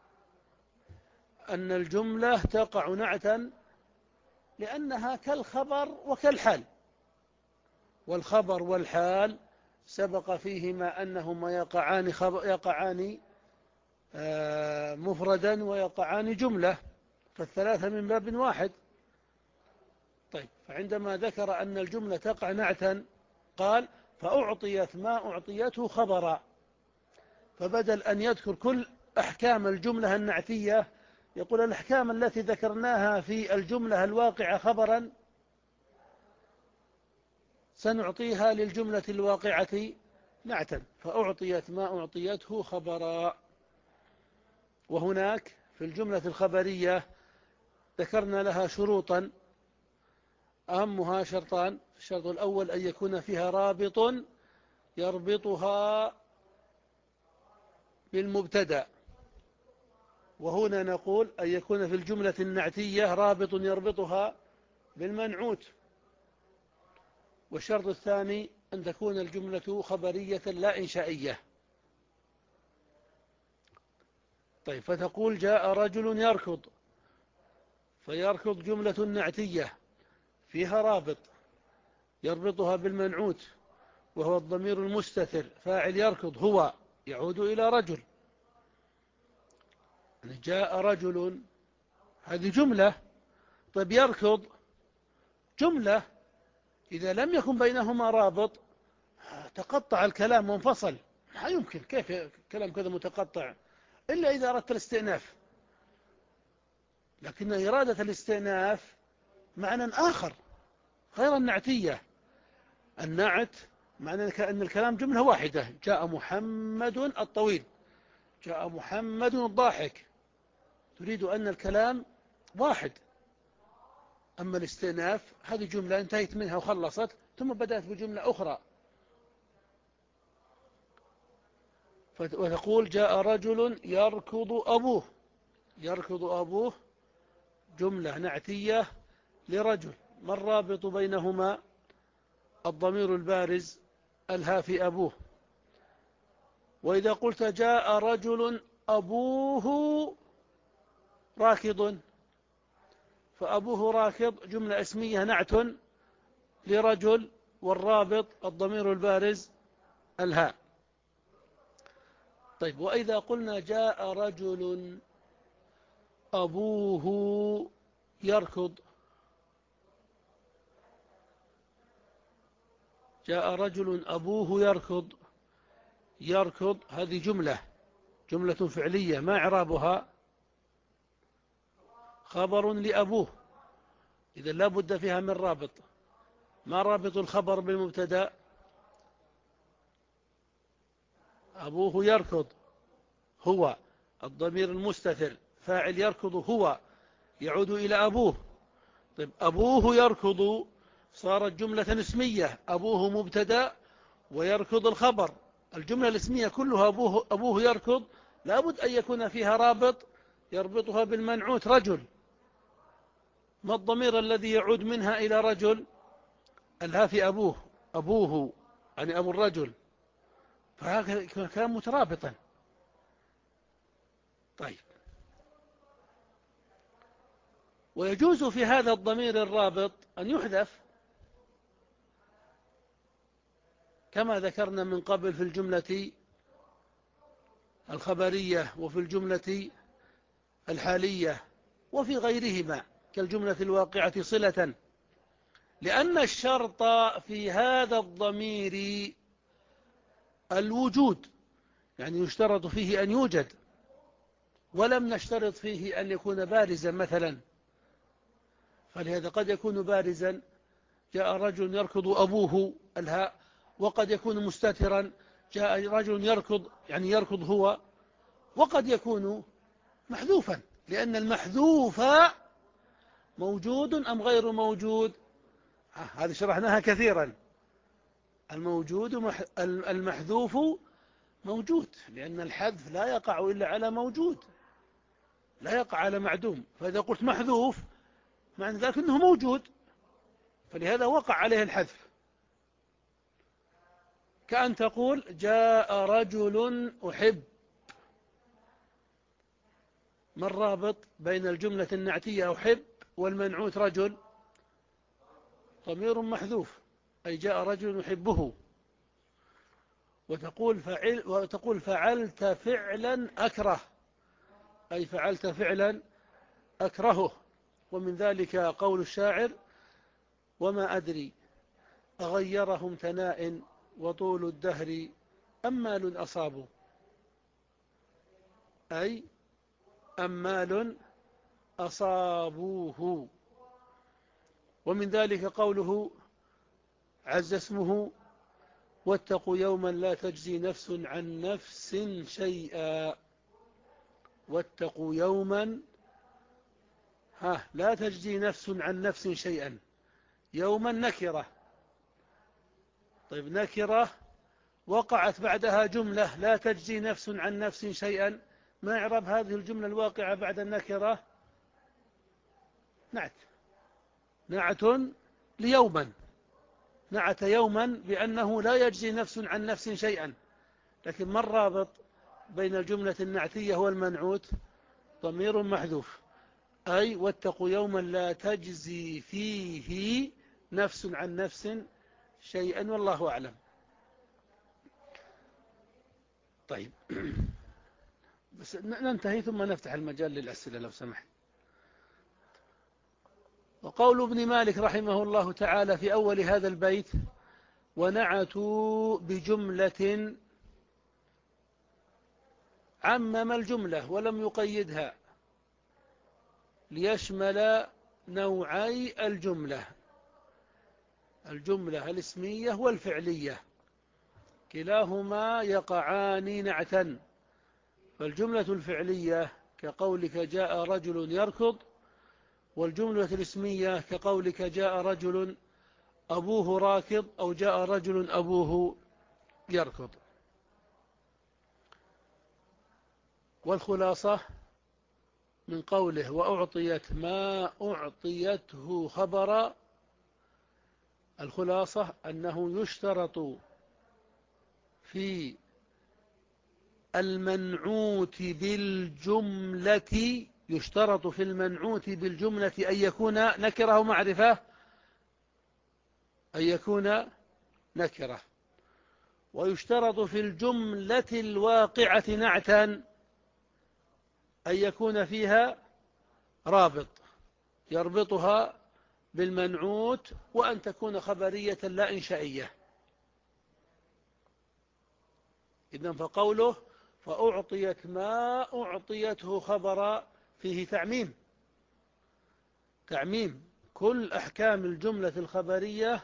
أن الجملة تقع نعتا لأنها كالخبر وكالحال، والخبر والحال سبق فيهما أنهما يقعان, يقعان مفردا ويقعان جملة، فالثلاثة من باب واحد. طيب، فعندما ذكر أن الجملة تقع نعتا قال فأعطيت ما أعطيته خبرا، فبدل أن يذكر كل أحكام الجملة النعتية يقول الأحكام التي ذكرناها في الجملة الواقعة خبرا سنعطيها للجملة الواقعة نعتا، فأعطيت ما أعطيته خبرا. وهناك في الجملة الخبرية ذكرنا لها شروطا، أهمها شرطان. الشرط الأول أن يكون فيها رابط يربطها بالمبتدأ، وهنا نقول أن يكون في الجملة النعتية رابط يربطها بالمنعوت. والشرط الثاني أن تكون الجملة خبرية لا إنشائية. طيب، فتقول جاء رجل يركض، فيركض جملة نعتية فيها رابط يربطها بالمنعوت وهو الضمير المستتر، فاعل يركض هو، يعود إلى رجل. جاء رجل هذه جملة. طيب، يركض جملة، إذا لم يكن بينهما رابط تقطع الكلام وانفصل. لا يمكن، كيف كلام كذا متقطع إلا إذا أردت الاستئناف، لكن إرادة الاستئناف معنى آخر غير النعتية. النعت معنى أن الكلام جملة واحدة، جاء محمد الطويل، جاء محمد الضاحك، تريد أن الكلام واحد. أما الاستئناف هذه جملة انتهيت منها وخلصت ثم بدأت بجملة أخرى. وتقول جاء رجل يركض أبوه، يركض أبوه جملة نعتية لرجل، ما الرابط بينهما؟ الضمير البارز الهافي أبوه. وإذا قلت جاء رجل أبوه راكض، فأبوه راكض جملة اسمية نعت لرجل، والرابط الضمير البارز الهاء. طيب، وإذا قلنا جاء رجل أبوه يركض، جاء رجل أبوه يركض، يركض هذه جملة جملة فعلية، ما إعرابها؟ خبر لأبوه، إذا لا بد فيها من رابط. ما رابط الخبر بالمبتدا؟ أبوه يركض، هو الضمير المستتر، فاعل يركض هو يعود إلى أبوه. طيب، أبوه يركض صارت جملة اسمية، أبوه مبتدا ويركض الخبر. الجملة الاسمية كلها أبوه, أبوه يركض، لابد أن يكون فيها رابط يربطها بالمنعوت رجل. ما الضمير الذي يعود منها إلى رجل؟ الها في أبوه، أبوه يعني أبو الرجل، فهذا كان مترابطا. طيب، ويجوز في هذا الضمير الرابط أن يحذف كما ذكرنا من قبل في الجملة الخبرية وفي الجملة الحالية وفي غيرهما كالجملة الواقعة صلة، لأن الشرط في هذا الضمير الوجود، يعني يشترط فيه أن يوجد، ولم نشترط فيه أن يكون بارزا مثلا. فلهذا قد يكون بارزا جاء رجل يركض أبوه الهاء، وقد يكون مستترا جاء رجل يركض يعني يركض هو، وقد يكون محذوفا، لأن المحذوف موجود أم غير موجود. هذه شرحناها كثيرا. الموجود مح... المحذوف موجود، لأن الحذف لا يقع إلا على موجود، لا يقع على معدوم. فإذا قلت محذوف معنى ذلك أنه موجود، فلهذا وقع عليه الحذف. كأن تقول جاء رجل أحب. ما الرابط بين الجملة النعتية أحب والمنعوت رجل؟ ضمير محذوف، أي جاء رجل يحبه. وتقول, فعل وتقول فعلت فعلا أكره، أي فعلت فعلا أكرهه. ومن ذلك قول الشاعر وما أدري أغيرهم ثناء وطول الدهر أمال أصابوا، أي أمال أصابوه. ومن ذلك قوله عز اسمه واتقوا يوما لا تجزي نفس عن نفس شيئا. واتقوا يوما ها لا تجزي نفس عن نفس شيئا، يوما نكرة. طيب، نكرة وقعت بعدها جملة لا تجزي نفس عن نفس شيئا، ما إعراب هذه الجملة الواقعة بعد النكرة؟ نعت، نعت ليوما، نعت يوما بأنه لا يجزي نفس عن نفس شيئا. لكن ما الرابط بين الجملة النعتية والمنعوت؟ ضمير محذوف، أي واتقوا يوما لا تجزي فيه نفس عن نفس شيئا، والله أعلم. طيب، بس ننتهي ثم نفتح المجال للأسئلة لو سمحت. وقول ابن مالك رحمه الله تعالى في أول هذا البيت ونعتوا بجملة، عمم الجملة ولم يقيدها ليشمل نوعي الجملة، الجملة الاسمية والفعلية، كلاهما يقعان نعتا. فالجملة الفعلية كقولك جاء رجل يركض، والجملة الاسمية كقولك جاء رجل أبوه راكض، أو جاء رجل أبوه يركض. والخلاصة من قوله وأعطيت ما أعطيته خبرا، الخلاصة أنه يشترط في المنعوت بالجملة يشترط في المنعوت بالجملة أن يكون نكرة أو معرفة، أن يكون نكرة. ويشترط في الجملة الواقعة نعتا أن يكون فيها رابط يربطها بالمنعوت، وأن تكون خبرية لا إنشائية. إذن فقوله فأعطيت ما أعطيته خبر فيه تعميم، تعميم كل أحكام الجملة الخبرية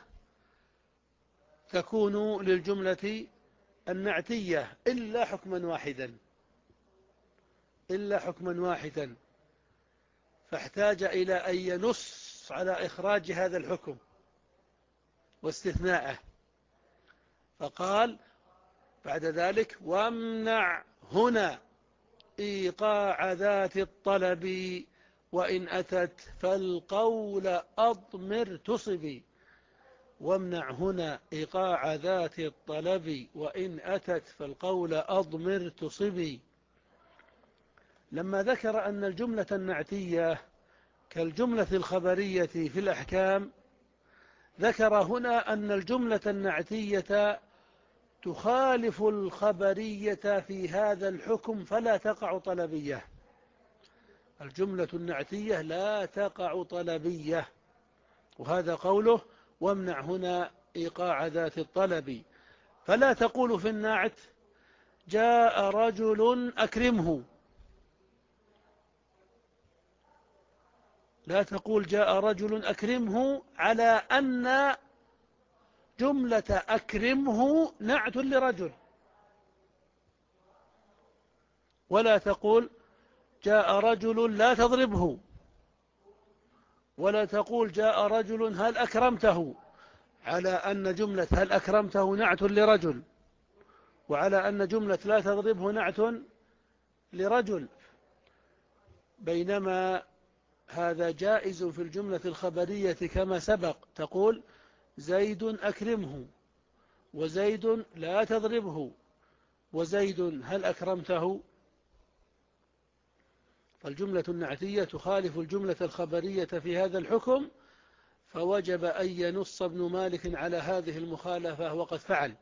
تكون للجملة النعتية إلا حكما واحدا، إلا حكما واحدا، فاحتاج إلى أن ينص على إخراج هذا الحكم واستثناءه، فقال بعد ذلك وامنع هنا إيقاع ذات الطلب وإن أتت فالقول أضمر تصبي. وامنع هنا إيقاع ذات الطلب وإن أتت فالقول أضمر تصبي. لما ذكر أن الجملة النعتية كالجملة الخبرية في الأحكام، ذكر هنا أن الجملة النعتية تخالف الخبرية في هذا الحكم فلا تقع طلبية. الجملة النعتية لا تقع طلبية، وهذا قوله وامنع هنا إيقاع ذات الطلب. فلا تقول في النعت جاء رجل أكرمه، لا تقول جاء رجل أكرمه على أن جملة أكرمه نعت لرجل، ولا تقول جاء رجل لا تضربه، ولا تقول جاء رجل هل أكرمته على أن جملة هل أكرمته نعت لرجل، وعلى أن جملة لا تضربه نعت لرجل، بينما هذا جائز في الجملة الخبرية كما سبق، تقول زيد أكرمه وزيد لا تضربه وزيد هل أكرمته. فالجملة النعتية تخالف الجملة الخبرية في هذا الحكم، فوجب أن ينص ابن مالك على هذه المخالفة وقد فعل.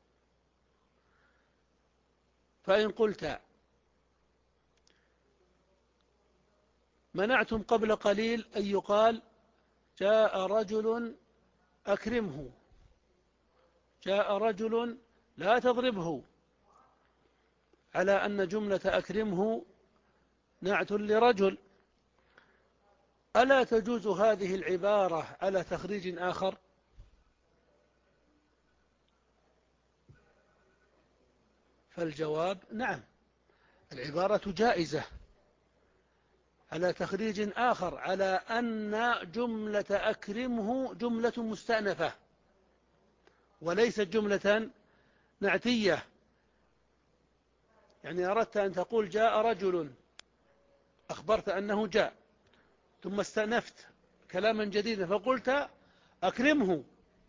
فإن قلت منعتم قبل قليل أن يقال جاء رجل أكرمه، جاء رجل لا تضربه، على أن جملة أكرمه نعت لرجل، ألا تجوز هذه العبارة على تخريج آخر؟ فالجواب نعم، العبارة جائزة على تخريج آخر، على أن جملة أكرمه جملة مستأنفة وليست جملة نعتية. يعني أردت أن تقول جاء رجل، أخبرت أنه جاء، ثم استأنفت كلاما جديدا فقلت أكرمه،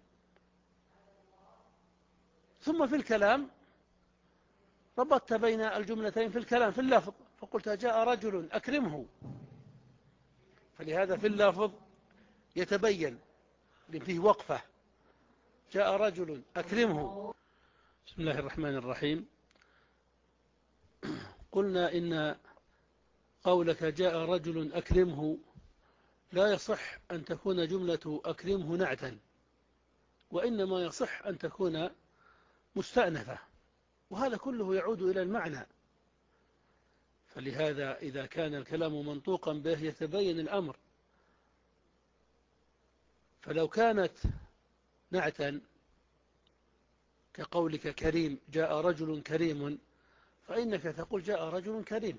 ثم في الكلام ربطت بين الجملتين في الكلام في اللفظ فقلت جاء رجل أكرمه، فلهذا في اللفظ يتبين فيه وقفة جاء رجل أكرمه. بسم الله الرحمن الرحيم. قلنا إن قولك جاء رجل أكرمه لا يصح أن تكون جملة أكرمه نعتا، وإنما يصح أن تكون مستأنفة، وهذا كله يعود إلى المعنى. فلهذا إذا كان الكلام منطوقا به يتبين الأمر. فلو كانت نعتا كقولك كريم جاء رجل كريم، فإنك تقول جاء رجل كريم،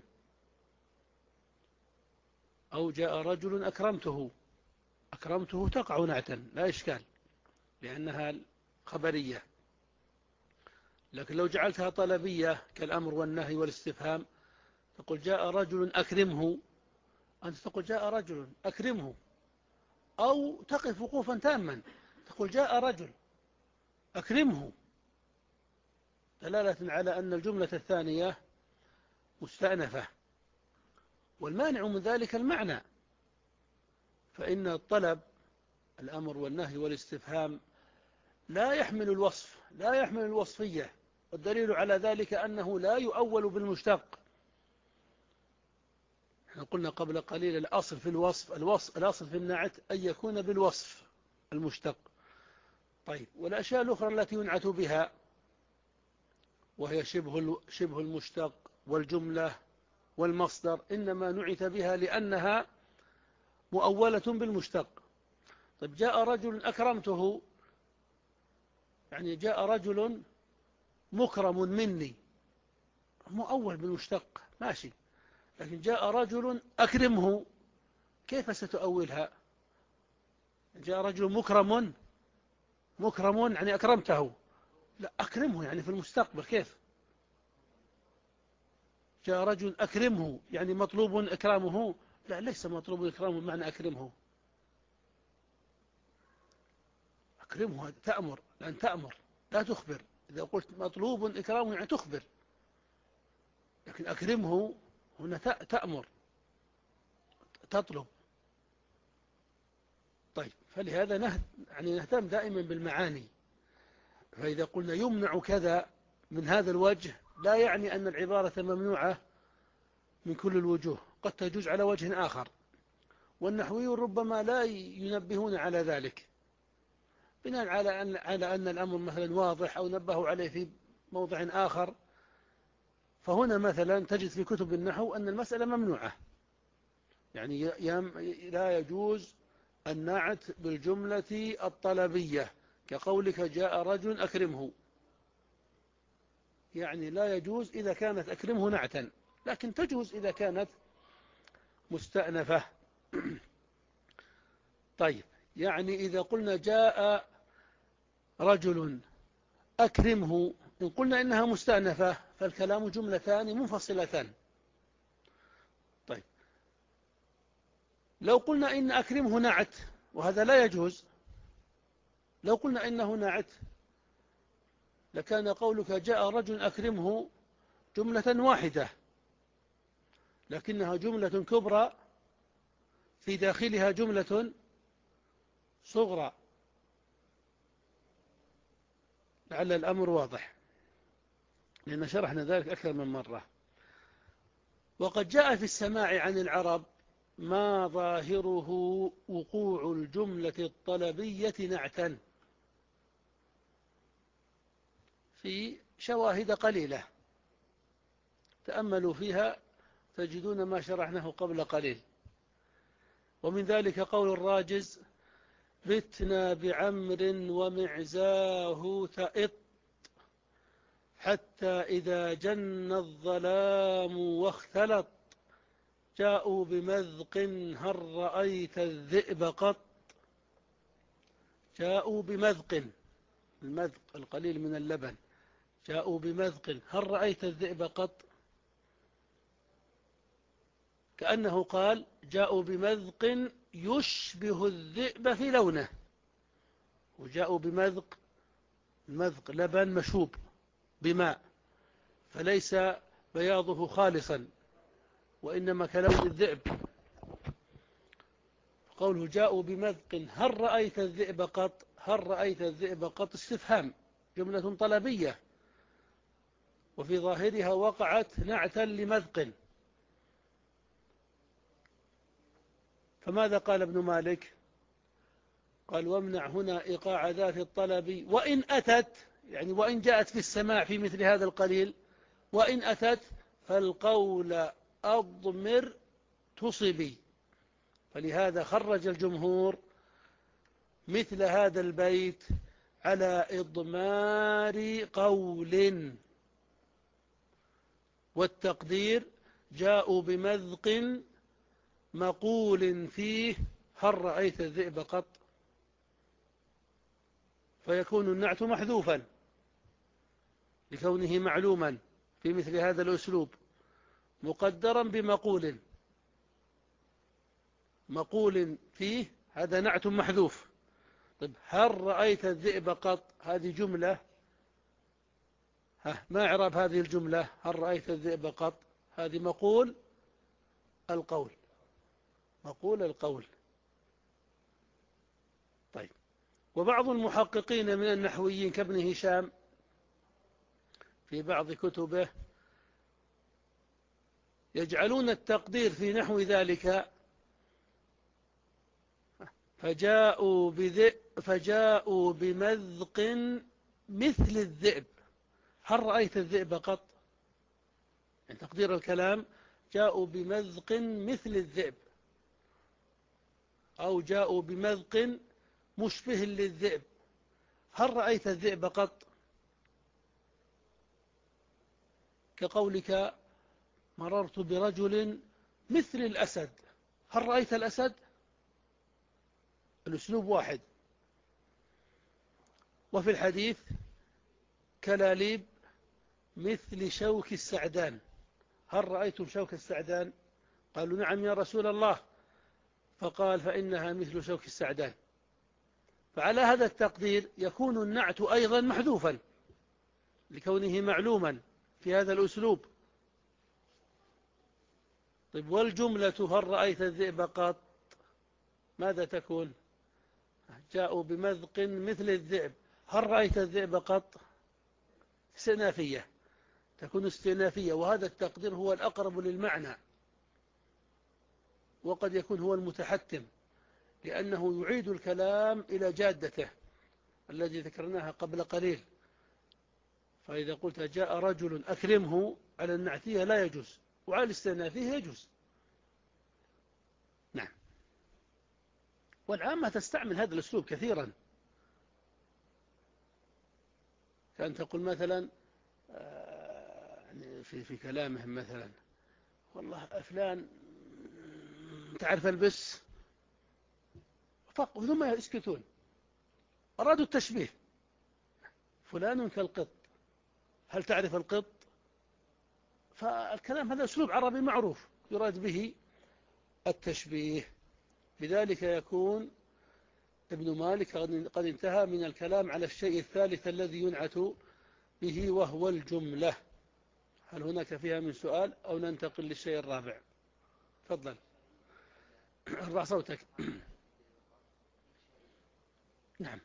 أو جاء رجل أكرمته، أكرمته تقع نعتا لا إشكال لأنها خبرية. لكن لو جعلتها طلبية كالأمر والنهي والاستفهام تقول جاء رجل أكرمه، أنت تقول جاء رجل أكرمه، أو تقف وقوفا تاما تقول جاء رجل أكرمه، دلالة على أن الجملة الثانية مستأنفة. والمانع من ذلك المعنى. فإن الطلب الأمر والنهي والاستفهام لا يحمل الوصف، لا يحمل الوصفية، والدليل على ذلك أنه لا يؤول بالمشتق. احنا قلنا قبل قليل الأصل في الوصف الوصف الأصل في النعت أن يكون بالوصف المشتق. طيب، والأشياء الأخرى التي ينعت بها وهي شبه شبه المشتق والجملة والمصدر إنما نعت بها لأنها مؤولة بالمشتق. طيب، جاء رجل أكرمته، يعني جاء رجل مكرم مني، مؤول بالمشتق ماشي. لكن جاء رجل أكرمه، كيف ستؤولها؟ جاء رجل مكرم مكرم يعني أكرمته، لا أكرمه يعني في المستقبل. كيف؟ جاء رجل أكرمه يعني مطلوب إكرامه، لا ليس مطلوب إكرامه بمعنى أكرمه. أكرمه تأمر، لأن تأمر لا تخبر. إذا قلت مطلوب إكرامه يعني تخبر، لكن أكرمه هنا تأمر تطلب. طيب، فلهذا نهت يعني نهتم دائما بالمعاني. فإذا قلنا يمنع كذا من هذا الوجه لا يعني أن العبارة ممنوعة من كل الوجوه، قد تجوز على وجه آخر، والنحويون ربما لا ينبهون على ذلك بناء على أن, على أن الأمر مثلا واضح أو نبهوا عليه في موضع آخر. فهنا مثلا تجد في كتب النحو أن المسألة ممنوعة، يعني لا يجوز النعت بالجملة الطلبية كقولك جاء رجل أكرمه، يعني لا يجوز إذا كانت أكرمه نعتا، لكن تجوز إذا كانت مستأنفة. طيب، يعني إذا قلنا جاء رجل أكرمه، إن قلنا إنها مستأنفة فالكلام جملتان منفصلتان. طيب، لو قلنا إن أكرمه نعت، وهذا لا يجوز، لو قلنا إنه نعت لكان قولك جاء رجل أكرمه جملة واحدة، لكنها جملة كبرى في داخلها جملة صغرى. لعل الأمر واضح، لأن شرحنا ذلك أكثر من مرة. وقد جاء في السماع عن العرب ما ظاهره وقوع الجملة الطلبية نعتا في شواهد قليلة، تأملوا فيها تجدون ما شرحناه قبل قليل. ومن ذلك قول الراجز: بتنا بعمر ومعزاه تئط، حتى إذا جن الظلام واختلط، جاءوا بمذق هل رأيت الذئب قط. جاءوا بمذق، المذق القليل من اللبن، جاءوا بمذق هل رأيت الذئب قط، كأنه قال جاءوا بمذق يشبه الذئب في لونه، وجاءوا بمذق، المذق لبن مشوب بماء، فليس بياضه خالصا وإنما كلون الذئب. قوله جاءوا بمذق هل رأيت الذئب قط، هل رأيت الذئب قط استفهام، جملة طلبية، وفي ظاهرها وقعت نعتا لمذق. فماذا قال ابن مالك؟ قال: وامنع هنا إيقاع ذات الطلب وإن أتت، يعني وإن جاءت في السماع في مثل هذا القليل، وإن أتت فالقول أضمر تصبي. فلهذا خرج الجمهور مثل هذا البيت على إضمار قول، والتقدير جاءوا بمذق مقول فيه هل رأيت الذئب قط، فيكون النعت محذوفا لكونه معلوما في مثل هذا الأسلوب، مقدرا بمقول، مقول فيه هذا نعت محذوف. طيب، هل رأيت الذئب قط، هذه جملة، ها ما إعراب هذه الجملة؟ هل رأيت الذئب قط، هذه مقول القول، مقول القول. طيب، وبعض المحققين من النحويين كابن هشام في بعض كتبه يجعلون التقدير في نحو ذلك فجاءوا, بذئب فجاءوا بمذق مثل الذئب. هل رأيت الذئب قط؟ يعني تقدير الكلام جاءوا بمذق مثل الذئب، أو جاءوا بمذق مشبه للذئب. هل رأيت الذئب قط؟ كقولك مررت برجل مثل الأسد. هل رأيت الأسد؟ الأسلوب واحد. وفي الحديث كلاليب مثل شوك السعدان. هل رأيتم شوك السعدان؟ قالوا نعم يا رسول الله. فقال فإنها مثل شوك السعدان. فعلى هذا التقدير يكون النعت أيضا محذوفا لكونه معلوما في هذا الأسلوب. طيب، والجملة هل رأيت الذئب قط؟ ماذا تكون؟ جاءوا بمذق مثل الذئب. هل رأيت الذئب قط؟ استئنافية، تكون استئنافية، وهذا التقدير هو الأقرب للمعنى، وقد يكون هو المتحتم، لأنه يعيد الكلام إلى جادته الذي ذكرناها قبل قليل. فإذا قلت جاء رجل أكرمه على النعتية لا يجوز، وعلى الاستئنافية يجوز. نعم. والعامة تستعمل هذا الأسلوب كثيرا، كأن تقول مثلا في في كلامهم مثلا والله فلان تعرف البس، ثم يسكتون، أرادوا التشبيه. فلان كالقط، هل تعرف القط؟ فالكلام هذا أسلوب عربي معروف يراد به التشبيه. بذلك يكون ابن مالك قد انتهى من الكلام على الشيء الثالث الذي ينعت به وهو الجملة. هل هناك فيها من سؤال أو ننتقل للشيء الرابع؟ تفضل، ارفع صوتك. نعم،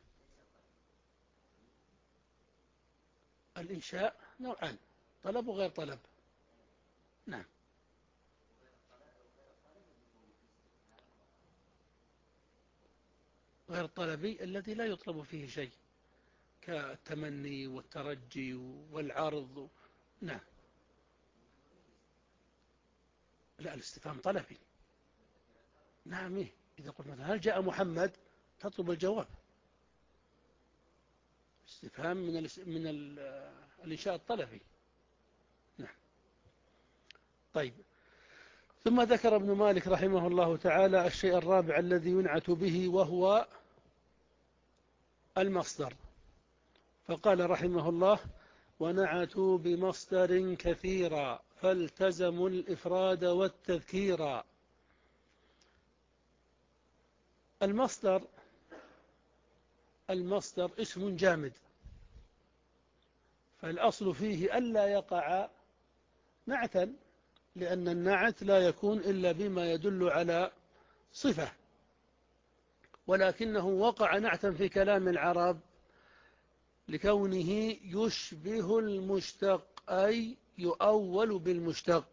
الإنشاء نوعان، طلب وغير طلب. نعم، غير طلبي الذي لا يطلب فيه شيء كالتمني والترجي والعرض. نعم. لا، الاستفهام طلبي. نعم، إيه؟ إذا قلت مثلا هل جاء محمد تطلب الجواب. استفهام من ال من ال الإنشاء الطلبي. نعم. طيب، ثم ذكر ابن مالك رحمه الله تعالى الشيء الرابع الذي ينعت به وهو المصدر. فقال رحمه الله ونعتوا بمصدر كثيرا فالتزموا الإفراد والتذكيرا. المصدر المصدر اسم جامد، فالأصل فيه ألا يقع نعتا، لأن النعت لا يكون إلا بما يدل على صفة، ولكنه وقع نعتا في كلام العرب لكونه يشبه المشتق، أي يؤول بالمشتق.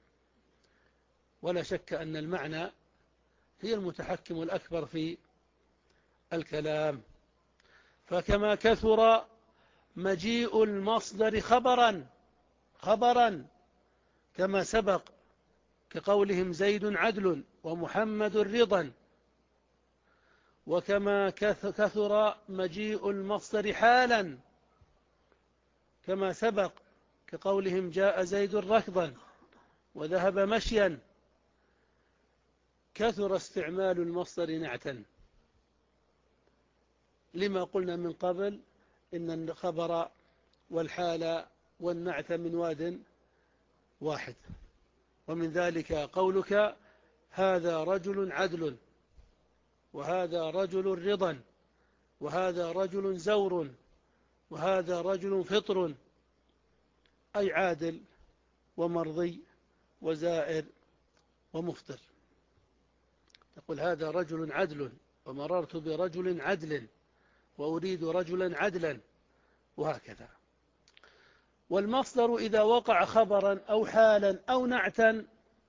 ولا شك أن المعنى هي المتحكم الأكبر في الكلام. فكما كثر مجيء المصدر خبرا خبرا كما سبق كقولهم زيد عدل ومحمد رضا، وكما كثر مجيء المصدر حالا كما سبق كقولهم جاء زيد ركضا وذهب مشيا، كثر استعمال المصدر نعتا، لما قلنا من قبل إن الخبر والحال والنعت من واد واحد. ومن ذلك قولك هذا رجل عدل، وهذا رجل رضا، وهذا رجل زور، وهذا رجل فطر، أي عادل ومرضي وزائر ومفطر. تقول هذا رجل عدل، ومررت برجل عدل، وأريد رجلا عدلا، وهكذا. والمصدر إذا وقع خبرا أو حالا أو نعتا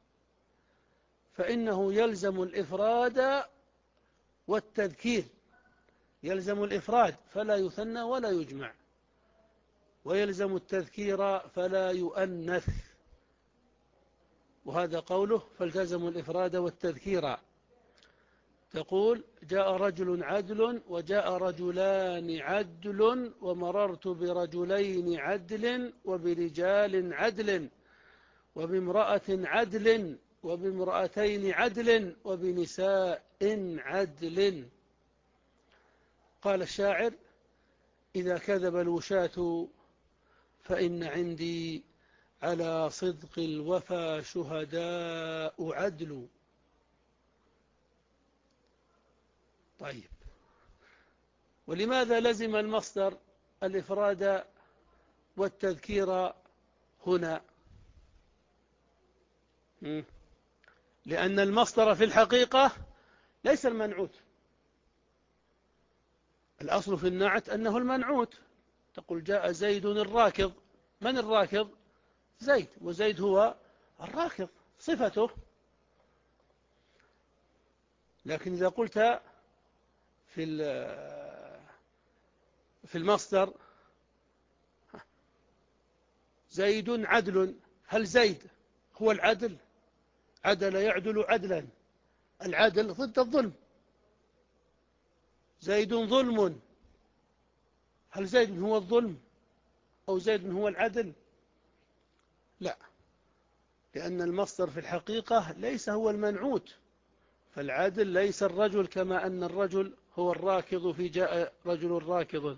فإنه يلزم الإفراد والتذكير، يلزم الإفراد فلا يثنى ولا يجمع، ويلزم التذكير فلا يؤنث، وهذا قوله فالتزم الإفراد والتذكير. تقول جاء رجل عدل، وجاء رجلان عدل، ومررت برجلين عدل، وبرجال عدل، وبامرأة عدل، وبامرأتين عدل، وبنساء عدل. قال الشاعر إذا كذب الوشاة فإن عندي على صدق الوفا شهداء عدل. طيب، ولماذا لزم المصدر الإفراد والتذكير هنا؟ لأن المصدر في الحقيقة ليس المنعوت. الأصل في النعت أنه المنعوت. تقول جاء زيد الراكض، من الراكض؟ زيد، وزيد هو الراكض صفته. لكن إذا قلت في في المصدر زيد عدل، هل زيد هو العدل؟ عدل يعدل عدلا، العدل ضد الظلم. زيد ظلم، هل زيد هو الظلم أو زيد هو العدل؟ لا، لأن المصدر في الحقيقة ليس هو المنعوت، فالعدل ليس الرجل كما أن الرجل هو الراكض في جاء رجل راكض.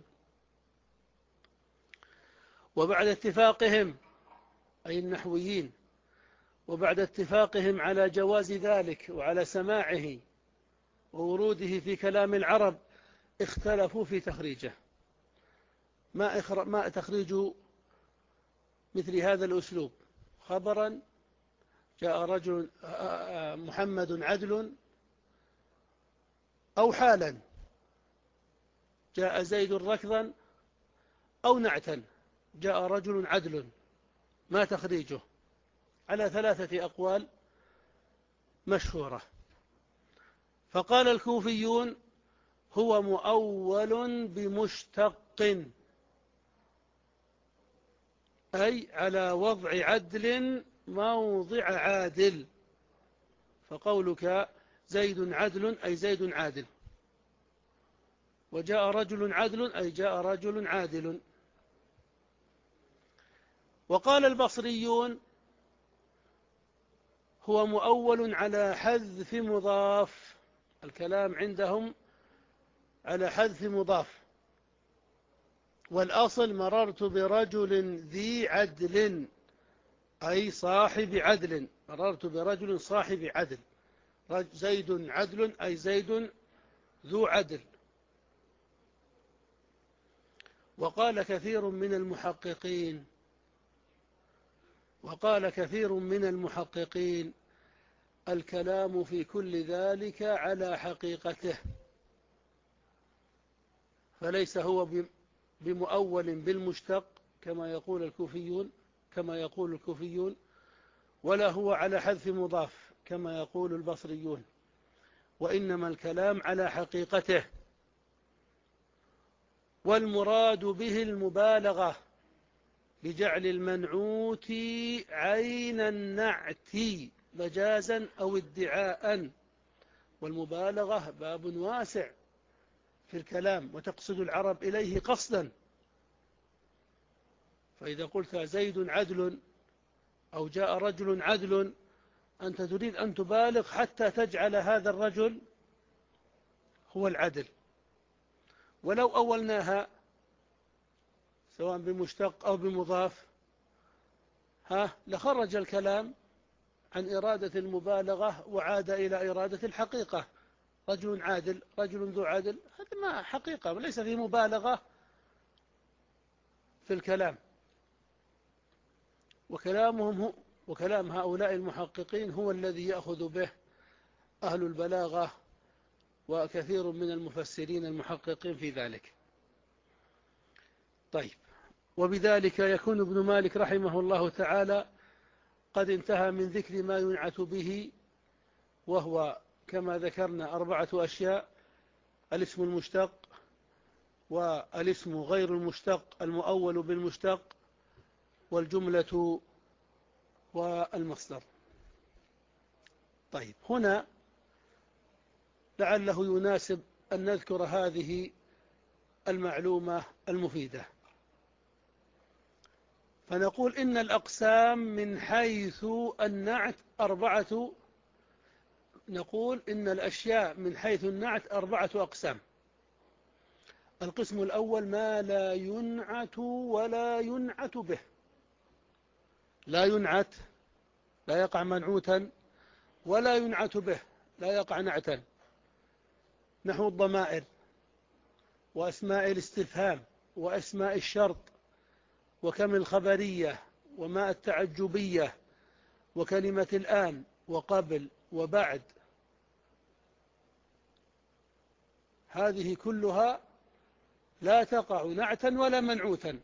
وبعد اتفاقهم أي النحويين، وبعد اتفاقهم على جواز ذلك وعلى سماعه ووروده في كلام العرب، اختلفوا في تخريجه. ما, إخر... ما تخريج مثل هذا الأسلوب؟ خبرا جاء رجل محمد عدل، أو حالا جاء زيد ركضا، أو نعتا جاء رجل عدل. ما تخريجه؟ على ثلاثة أقوال مشهورة. فقال الكوفيون هو مؤول بمشتق، أي على وضع عدل موضع عادل. فقولك زيد عدل أي زيد عادل، وجاء رجل عدل أي جاء رجل عادل. وقال البصريون هو مؤول على حذف مضاف، الكلام عندهم على حذف مضاف. والأصل مررت برجل ذي عدل أي صاحب عدل، مررت برجل صاحب عدل. زيد عدل أي زيد ذو عدل. وقال كثير من المحققين وقال كثير من المحققين الكلام في كل ذلك على حقيقته، فليس هو بمؤول بالمشتق كما يقول الكوفيون كما يقول الكوفيون ولا هو على حذف مضاف كما يقول البصريون، وإنما الكلام على حقيقته. والمراد به المبالغة بجعل المنعوت عين النعت مجازا أو ادعاء. والمبالغة باب واسع في الكلام، وتقصد العرب إليه قصدا. فإذا قلت زيد عدل أو جاء رجل عدل، أنت تريد أن تبالغ حتى تجعل هذا الرجل هو العدل. ولو أولناها سواء بمشتق أو بمضاف ها لخرج الكلام عن إرادة المبالغة وعاد إلى إرادة الحقيقة. رجل عادل، رجل ذو عدل، هذا ما حقيقة وليس فيه مبالغة في الكلام. وكلامهم وكلام هؤلاء المحققين هو الذي يأخذ به أهل البلاغة وكثير من المفسرين المحققين في ذلك. طيب، وبذلك يكون ابن مالك رحمه الله تعالى قد انتهى من ذكر ما ينعت به، وهو كما ذكرنا أربعة أشياء: الاسم المشتق، والاسم غير المشتق المؤول بالمشتق، والجملة، والمصدر. طيب، هنا لعله يناسب أن نذكر هذه المعلومة المفيدة، فنقول إن الأقسام من حيث النعت أربعة. نقول إن الأشياء من حيث النعت أربعة أقسام. القسم الأول ما لا ينعت ولا ينعت به. لا ينعت لا يقع منعوتا، ولا ينعت به لا يقع نعتا، نحو الضمائر وأسماء الاستفهام وأسماء الشرط وكم الخبرية وما التعجبية وكلمة الآن وقبل وبعد. هذه كلها لا تقع نعتا ولا منعوتا.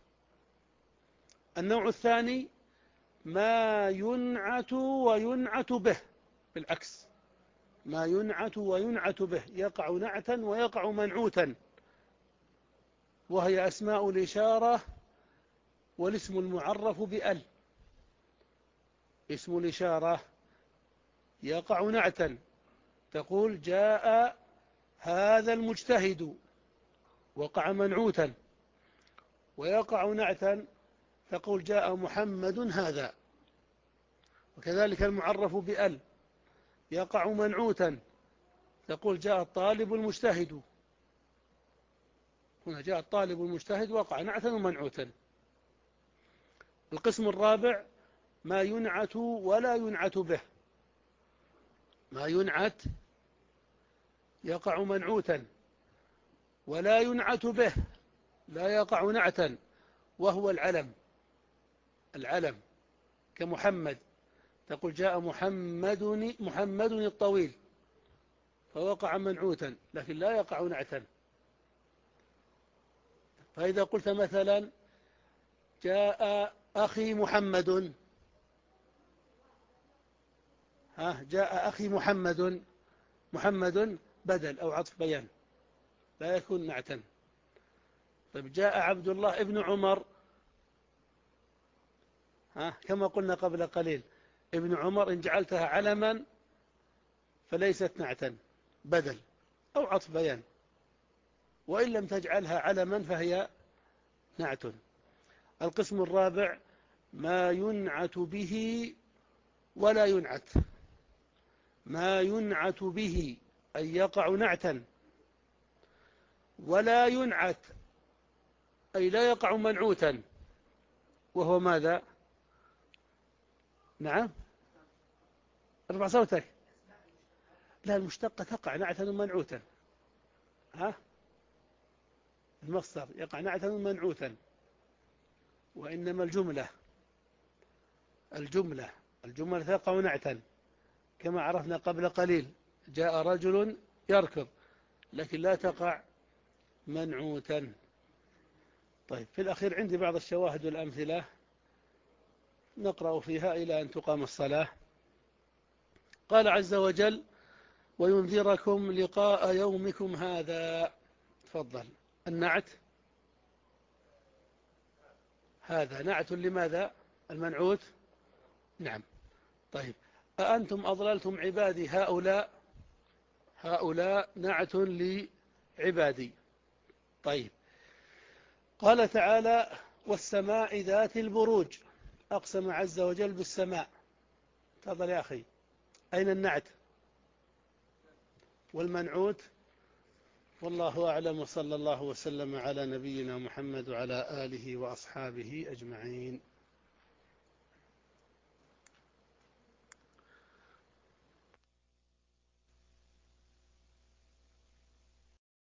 النوع الثاني ما ينعت وينعت به، بالعكس، ما ينعت وينعت به يقع نعتا ويقع منعوتا، وهي أسماء الإشارة والاسم المعرف بأل. اسم الإشارة يقع نعتا، تقول جاء هذا المجتهد، وقع منعوتا. ويقع نعتا، تقول جاء محمد هذا. وكذلك المعرف بأل يقع منعوتا، تقول جاء الطالب المجتهد. هنا جاء الطالب المجتهد وقع نعتا ومنعوتا. القسم الرابع ما ينعت ولا ينعت به. ما ينعت يقع منعوتا، ولا ينعت به لا يقع نعتا، وهو العلم. العلم كمحمد، تقول جاء محمد محمد الطويل، فوقع منعوتا لكن لا يقع نعتا. فإذا قلت مثلا جاء أخي محمد، ها جاء أخي محمد، محمد بدل أو عطف بيان، لا يكون نعتا. طيب جاء عبد الله ابن عمر، ها كما قلنا قبل قليل ابن عمر إن جعلتها علما فليست نعتا، بدل أو عطف بيان، وإن لم تجعلها علما فهي نعت. القسم الرابع ما ينعت به ولا ينعت. ما ينعت به أي يقع نعتا، ولا ينعت أي لا يقع منعوتا، وهو ماذا؟ نعم، ارفع صوتك. لا، المشتقة تقع نعتا ومنعوتا. ها المصدر يقع نعتا ومنعوتا، وإنما الجملة الجملة الجملة تقع نعتا، كما عرفنا قبل قليل جاء رجل يركض، لكن لا تقع منعوتا. طيب، في الأخير عندي بعض الشواهد والأمثلة نقرأ فيها إلى أن تقام الصلاة. قال عز وجل وينذركم لقاء يومكم هذا. تفضل. النعت هذا نعت لماذا؟ المنعوت. نعم. طيب، أأنتم أضللتم عبادي هؤلاء. هؤلاء نعت لعبادي. طيب، قال تعالى والسماء ذات البروج. أقسم عز وجل بالسماء. تفضل يا أخي. أين النعت والمنعوت؟ والله أعلم، وصلى الله وسلم على نبينا محمد وعلى آله وأصحابه أجمعين.